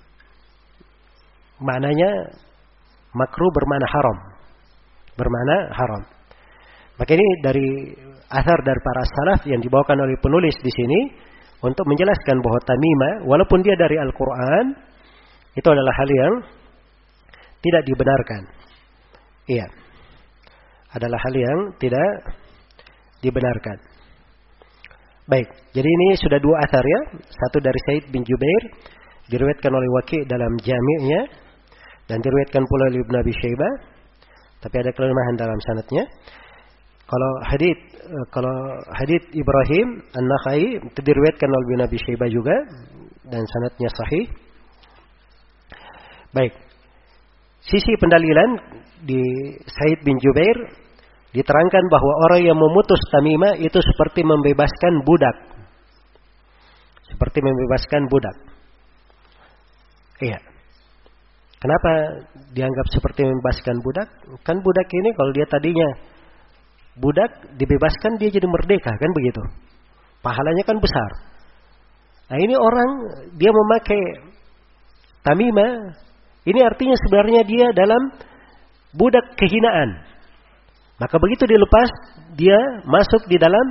Maknanya makruh bermakna haram. Bermakna haram. Maka ini dari athar dari para salaf yang dibawakan oleh penulis di sini untuk menjelaskan bahwa tamimah walaupun dia dari Al-Qur'an itu adalah hal yang tidak dibenarkan. Iya. Adalah hal yang tidak dibenarkan. Baik, jadi ini sudah dua athar ya. Satu dari Sa'id bin Jubair diriwayatkan oleh Waqi' dalam Jami'-nya dan diriwayatkan pula oleh Ibnu Abi Syaibah. Tapi ada kelemahan dalam sanadnya. Kalau hadits kalau hadits Ibrahim An-Nakha'i diriwayatkan oleh Ibnu Abi Syaibah juga dan sanadnya sahih. Baik. Sisi pendalilan di Sa'id bin Jubair diterangkan bahwa orang yang memutus tamimah itu seperti membebaskan budak. Seperti membebaskan budak. Iya. Kenapa dianggap seperti membebaskan budak? Kan budak ini kalau dia tadinya budak dibebaskan dia jadi merdeka, kan begitu. Pahalanya kan besar. Nah ini orang dia memakai tamimah, ini artinya sebenarnya dia dalam budak kehinaan. Maka begitu dilepas, dia masuk di dalam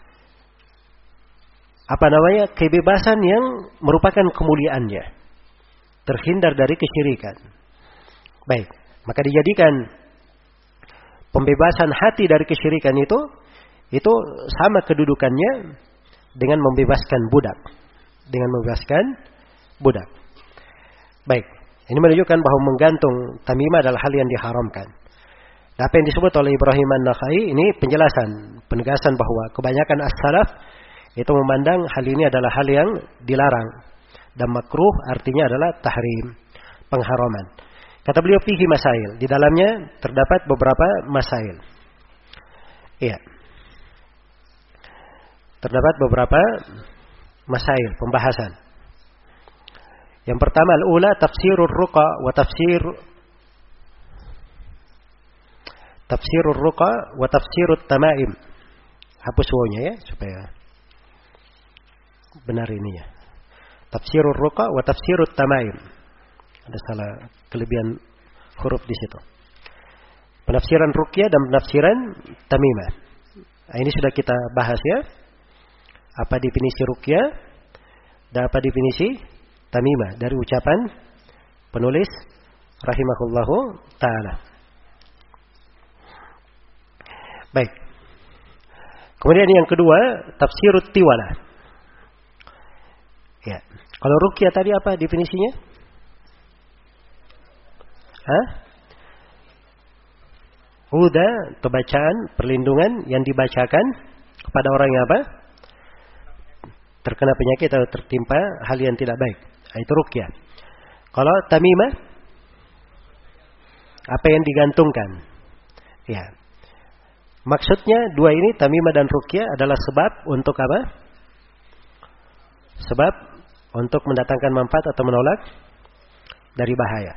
apa namanya kebebasan yang merupakan kemuliaannya, terhindar dari kesyirikan. Baik, maka dijadikan pembebasan hati dari kesyirikan itu, itu sama kedudukannya dengan membebaskan budak. Dengan membebaskan budak. Baik, ini menunjukkan bahwa menggantung tamimah adalah hal yang diharamkan. Nah, apa yang disebut oleh Ibrahim An-Nakha'i ini penjelasan, penegasan bahwa kebanyakan as-salaf itu memandang hal ini adalah hal yang dilarang. Dan makruh artinya adalah tahrim, pengharaman. Kata beliau fihi masail. Di dalamnya terdapat beberapa masail. Iya. Terdapat beberapa masail, pembahasan. Yang pertama al-ula tafsirur ruqa wa tafsir tafsirur ruqa wa tafsirut tamaim. Hapus wawnya ya supaya benar ininya. Tafsirur ruqa wa tafsirut tamaim. Ada salah kelebihan huruf di situ. Penafsiran ruqyah dan penafsiran tamimah. Nah, ini sudah kita bahas ya. Apa definisi ruqyah dan apa definisi tamimah dari ucapan penulis rahimahullahu taala. Baik. Kemudian yang kedua, tafsirut tiwalah. Ya. Kalau ruqyah tadi apa definisinya? Hah? Huda, bacaan, perlindungan yang dibacakan kepada orang yang apa? Terkena penyakit atau tertimpa hal yang tidak baik. Itu ruqyah. Kalau tamimah, apa yang digantungkan? Ya. Maksudnya dua ini, tamimah dan ruqyah adalah sebab untuk apa? Sebab untuk mendatangkan manfaat atau menolak dari bahaya.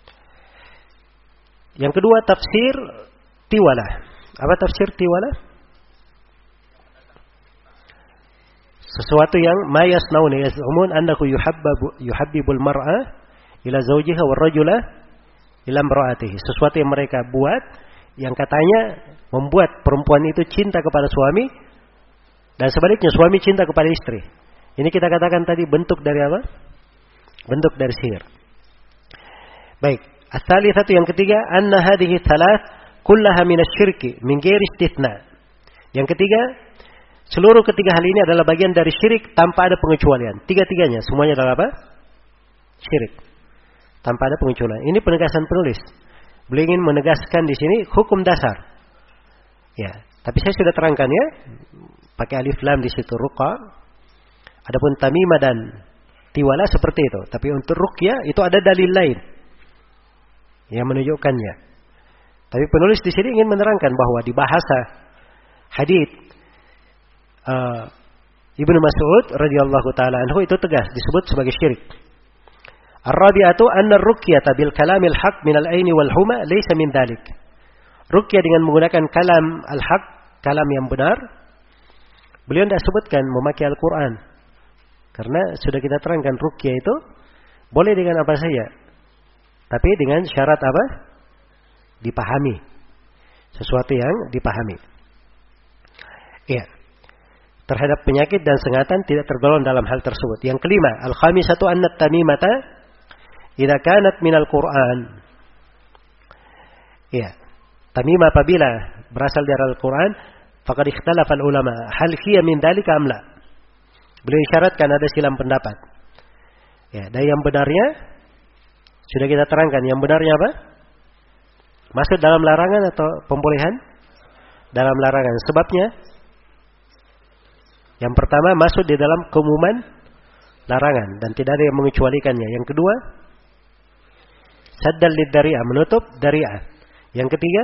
Yang kedua tafsir tiwalah. Apa tafsir tiwalah? Sesuatu yang ma yasnauna yaz'umun annahu yuhabbu yuhabbibul mar'a ila zawjiha war rajula ila imra'atihi. Sesuatu yang mereka buat yang katanya membuat perempuan itu cinta kepada suami dan sebaliknya suami cinta kepada istri. Ini kita katakan tadi bentuk dari apa? Bentuk dari sihir. Baik, as-salitsatu yang ketiga, anna hadhihi thalath kullaha minasyirki min ghairi istithna. Yang ketiga, seluruh ketiga hal ini adalah bagian dari syirik tanpa ada pengecualian. Tiga-tiganya semuanya adalah apa? Syirik. Tanpa ada pengecualian. Ini penegasan penulis. Beliau ingin menegaskan di sini hukum dasar. Ya, tapi saya sudah terangkan ya, pakai alif lam di situ ruqa. Adapun tamimah dan tiwala seperti itu. Tapi untuk ruqyah itu ada dalil lain yang menunjukkannya. Tapi penulis di sini ingin menerangkan bahwa di bahasa hadits uh, Ibnu Mas'ud radhiyallahu taala anhu itu tegas disebut sebagai syirik. Ar-rabi'atu anna ar-ruqyata bil kalamil haqq min al-aini wal huma laysa min dhalik. Ruqyah dengan menggunakan kalam al-haq, kalam yang benar. Beliau tidak sebutkan memakai Al-Qur'an. Karena sudah kita terangkan ruqyah itu boleh dengan apa saja. Tapi dengan syarat apa? Dipahami. Sesuatu yang dipahami. Iya. Terhadap penyakit dan sengatan tidak tergolong dalam hal tersebut. Yang kelima, al-khamisatu anna at-tamimata idza kanat minal Qur'an. Iya. Tamimah apabila berasal dari Al-Qur'an, faqad ikhtalafa al-ulama hal hiya min dzalika am la. Beliau isyaratkan ada silang pendapat. Ya, dan yang benarnya sudah kita terangkan. Yang benarnya apa? Masuk dalam larangan atau pembolehan? Dalam larangan. Sebabnya yang pertama masuk di dalam keumuman larangan dan tidak ada yang mengecualikannya. Yang kedua, saddal lidari'ah, menutup dari'ah. Yang ketiga,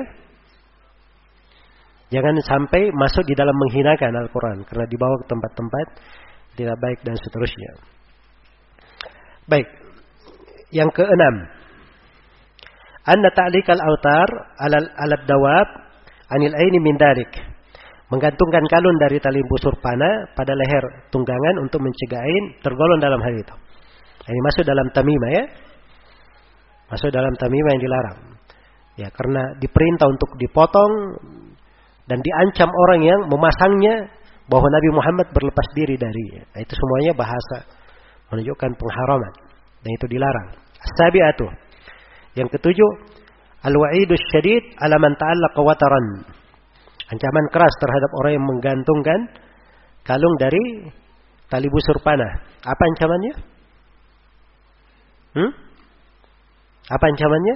jangan sampai masuk di dalam menghinakan Al-Quran karena dibawa ke tempat-tempat tidak baik dan seterusnya. Baik. Yang keenam, anna ta'likal autar alal alad dawab anil aini min dalik. Menggantungkan kalun dari tali busur panah pada leher tunggangan untuk mencegah ain tergolong dalam hal itu. Ini masuk dalam tamimah ya. Masuk dalam tamimah yang dilarang. Ya, karena diperintah untuk dipotong dan diancam orang yang memasangnya bahwa Nabi Muhammad berlepas diri darinya. Nah, itu semuanya bahasa menunjukkan pengharaman dan itu dilarang. As-sabi'atu. Yang ketujuh, al-wa'idus syadid ala man ta'allaqa wataran. Ancaman keras terhadap orang yang menggantungkan kalung dari tali busur panah. Apa ancamannya? Hmm? Apa ancamannya?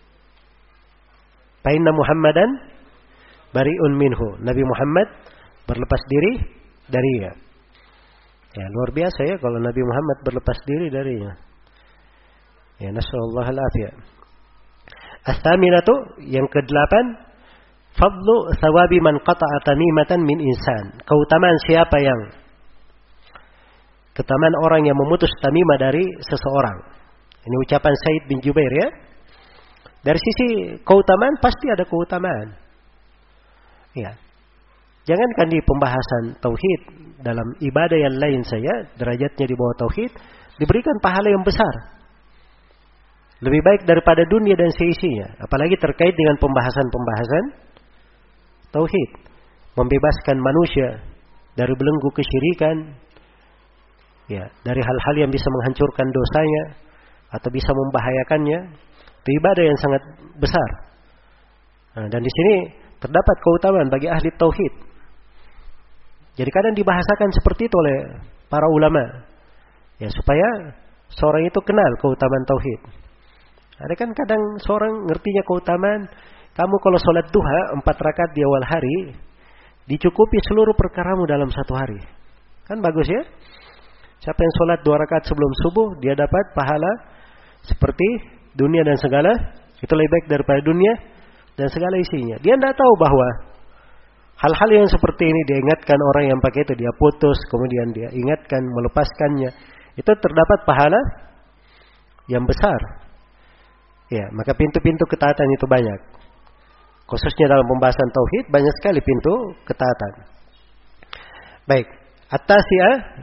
Fa inna Muhammadan bari'un minhu. Nabi Muhammad berlepas diri darinya. Ya, luar biasa ya kalau Nabi Muhammad berlepas diri darinya. Ya, nasallallahu al-afiyah. As-saminatu, yang kedelapan, fadlu thawabi man qata'a tamimatan min insan. Keutamaan siapa yang keutamaan orang yang memutus tamimah dari seseorang. Ini ucapan Said bin Jubair ya. Dari sisi keutamaan pasti ada keutamaan. Ya. Jangankan di pembahasan tauhid, dalam ibadah yang lain saja derajatnya di bawah tauhid diberikan pahala yang besar. Lebih baik daripada dunia dan seisinya, apalagi terkait dengan pembahasan-pembahasan tauhid, membebaskan manusia dari belenggu kesyirikan, ya, dari hal-hal yang bisa menghancurkan dosanya atau bisa membahayakannya. Itu ibadah yang sangat besar. Nah, dan di sini terdapat keutamaan bagi ahli tauhid. Jadi kadang dibahasakan seperti itu oleh para ulama, ya, supaya seorang itu kenal keutamaan tauhid. Ada kan kadang seorang ngertinya keutamaan, kamu kalau sholat duha empat rakaat di awal hari, dicukupi seluruh perkaramu dalam satu hari. Kan bagus ya? Siapa yang sholat dua rakaat sebelum subuh, dia dapat pahala seperti dunia dan segala, itu lebih baik daripada dunia dan segala isinya. Dia tidak tahu bahwa hal-hal yang seperti ini dia ingatkan orang yang pakai itu, dia putus, kemudian dia ingatkan melepaskannya. Itu terdapat pahala yang besar. Ya, maka pintu-pintu ketaatan itu banyak. Khususnya dalam pembahasan tauhid banyak sekali pintu ketaatan. Baik, at-tasi'ah,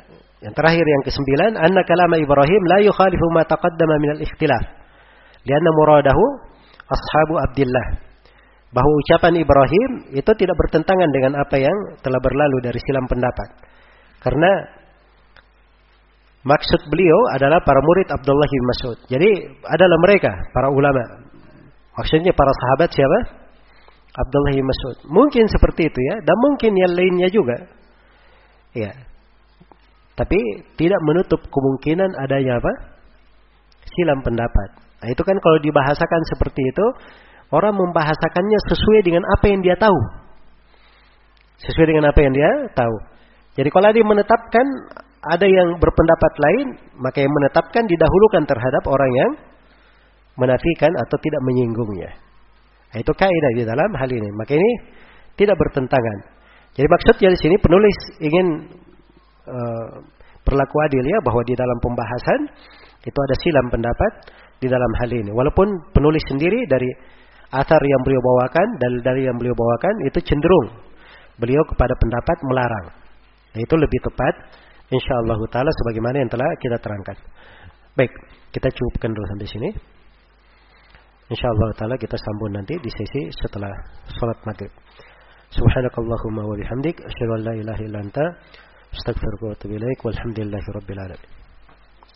Yang terakhir yang kesembilan, anna kalama Ibrahim la yukhalifu ma taqaddama min al-ikhtilaf. Lianna muradahu ashabu Abdillah. Bahwa ucapan Ibrahim itu tidak bertentangan dengan apa yang telah berlalu dari silam pendapat. Karena maksud beliau adalah para murid Abdullah bin Mas'ud. Jadi adalah mereka, para ulama. Maksudnya para sahabat siapa? Abdullah bin Mas'ud. Mungkin seperti itu ya, dan mungkin yang lainnya juga. Ya. Tapi tidak menutup kemungkinan adanya apa? Silam pendapat. Nah, itu kan kalau dibahasakan seperti itu, orang membahasakannya sesuai dengan apa yang dia tahu. Sesuai dengan apa yang dia tahu. Jadi kalau dia menetapkan ada yang berpendapat lain, maka yang menetapkan didahulukan terhadap orang yang menafikan atau tidak menyinggungnya. Nah, itu kaidah di dalam hal ini. Maka ini tidak bertentangan. Jadi maksudnya di sini penulis ingin uh, berlaku adil ya, bahwa di dalam pembahasan itu ada silam pendapat di dalam hal ini. Walaupun penulis sendiri dari athar yang beliau bawakan, dalil-dalil yang beliau bawakan itu cenderung beliau kepada pendapat melarang. Nah, itu lebih tepat insyaallah taala sebagaimana yang telah kita terangkan. Baik, kita cukupkan dulu sampai sini. Insyaallah taala kita sambung nanti di sesi setelah salat maghrib. Subhanakallahumma wa bihamdik asyhadu an la ilaha illa anta astaghfiruka wa atubu ilaik walhamdulillahi rabbil alamin.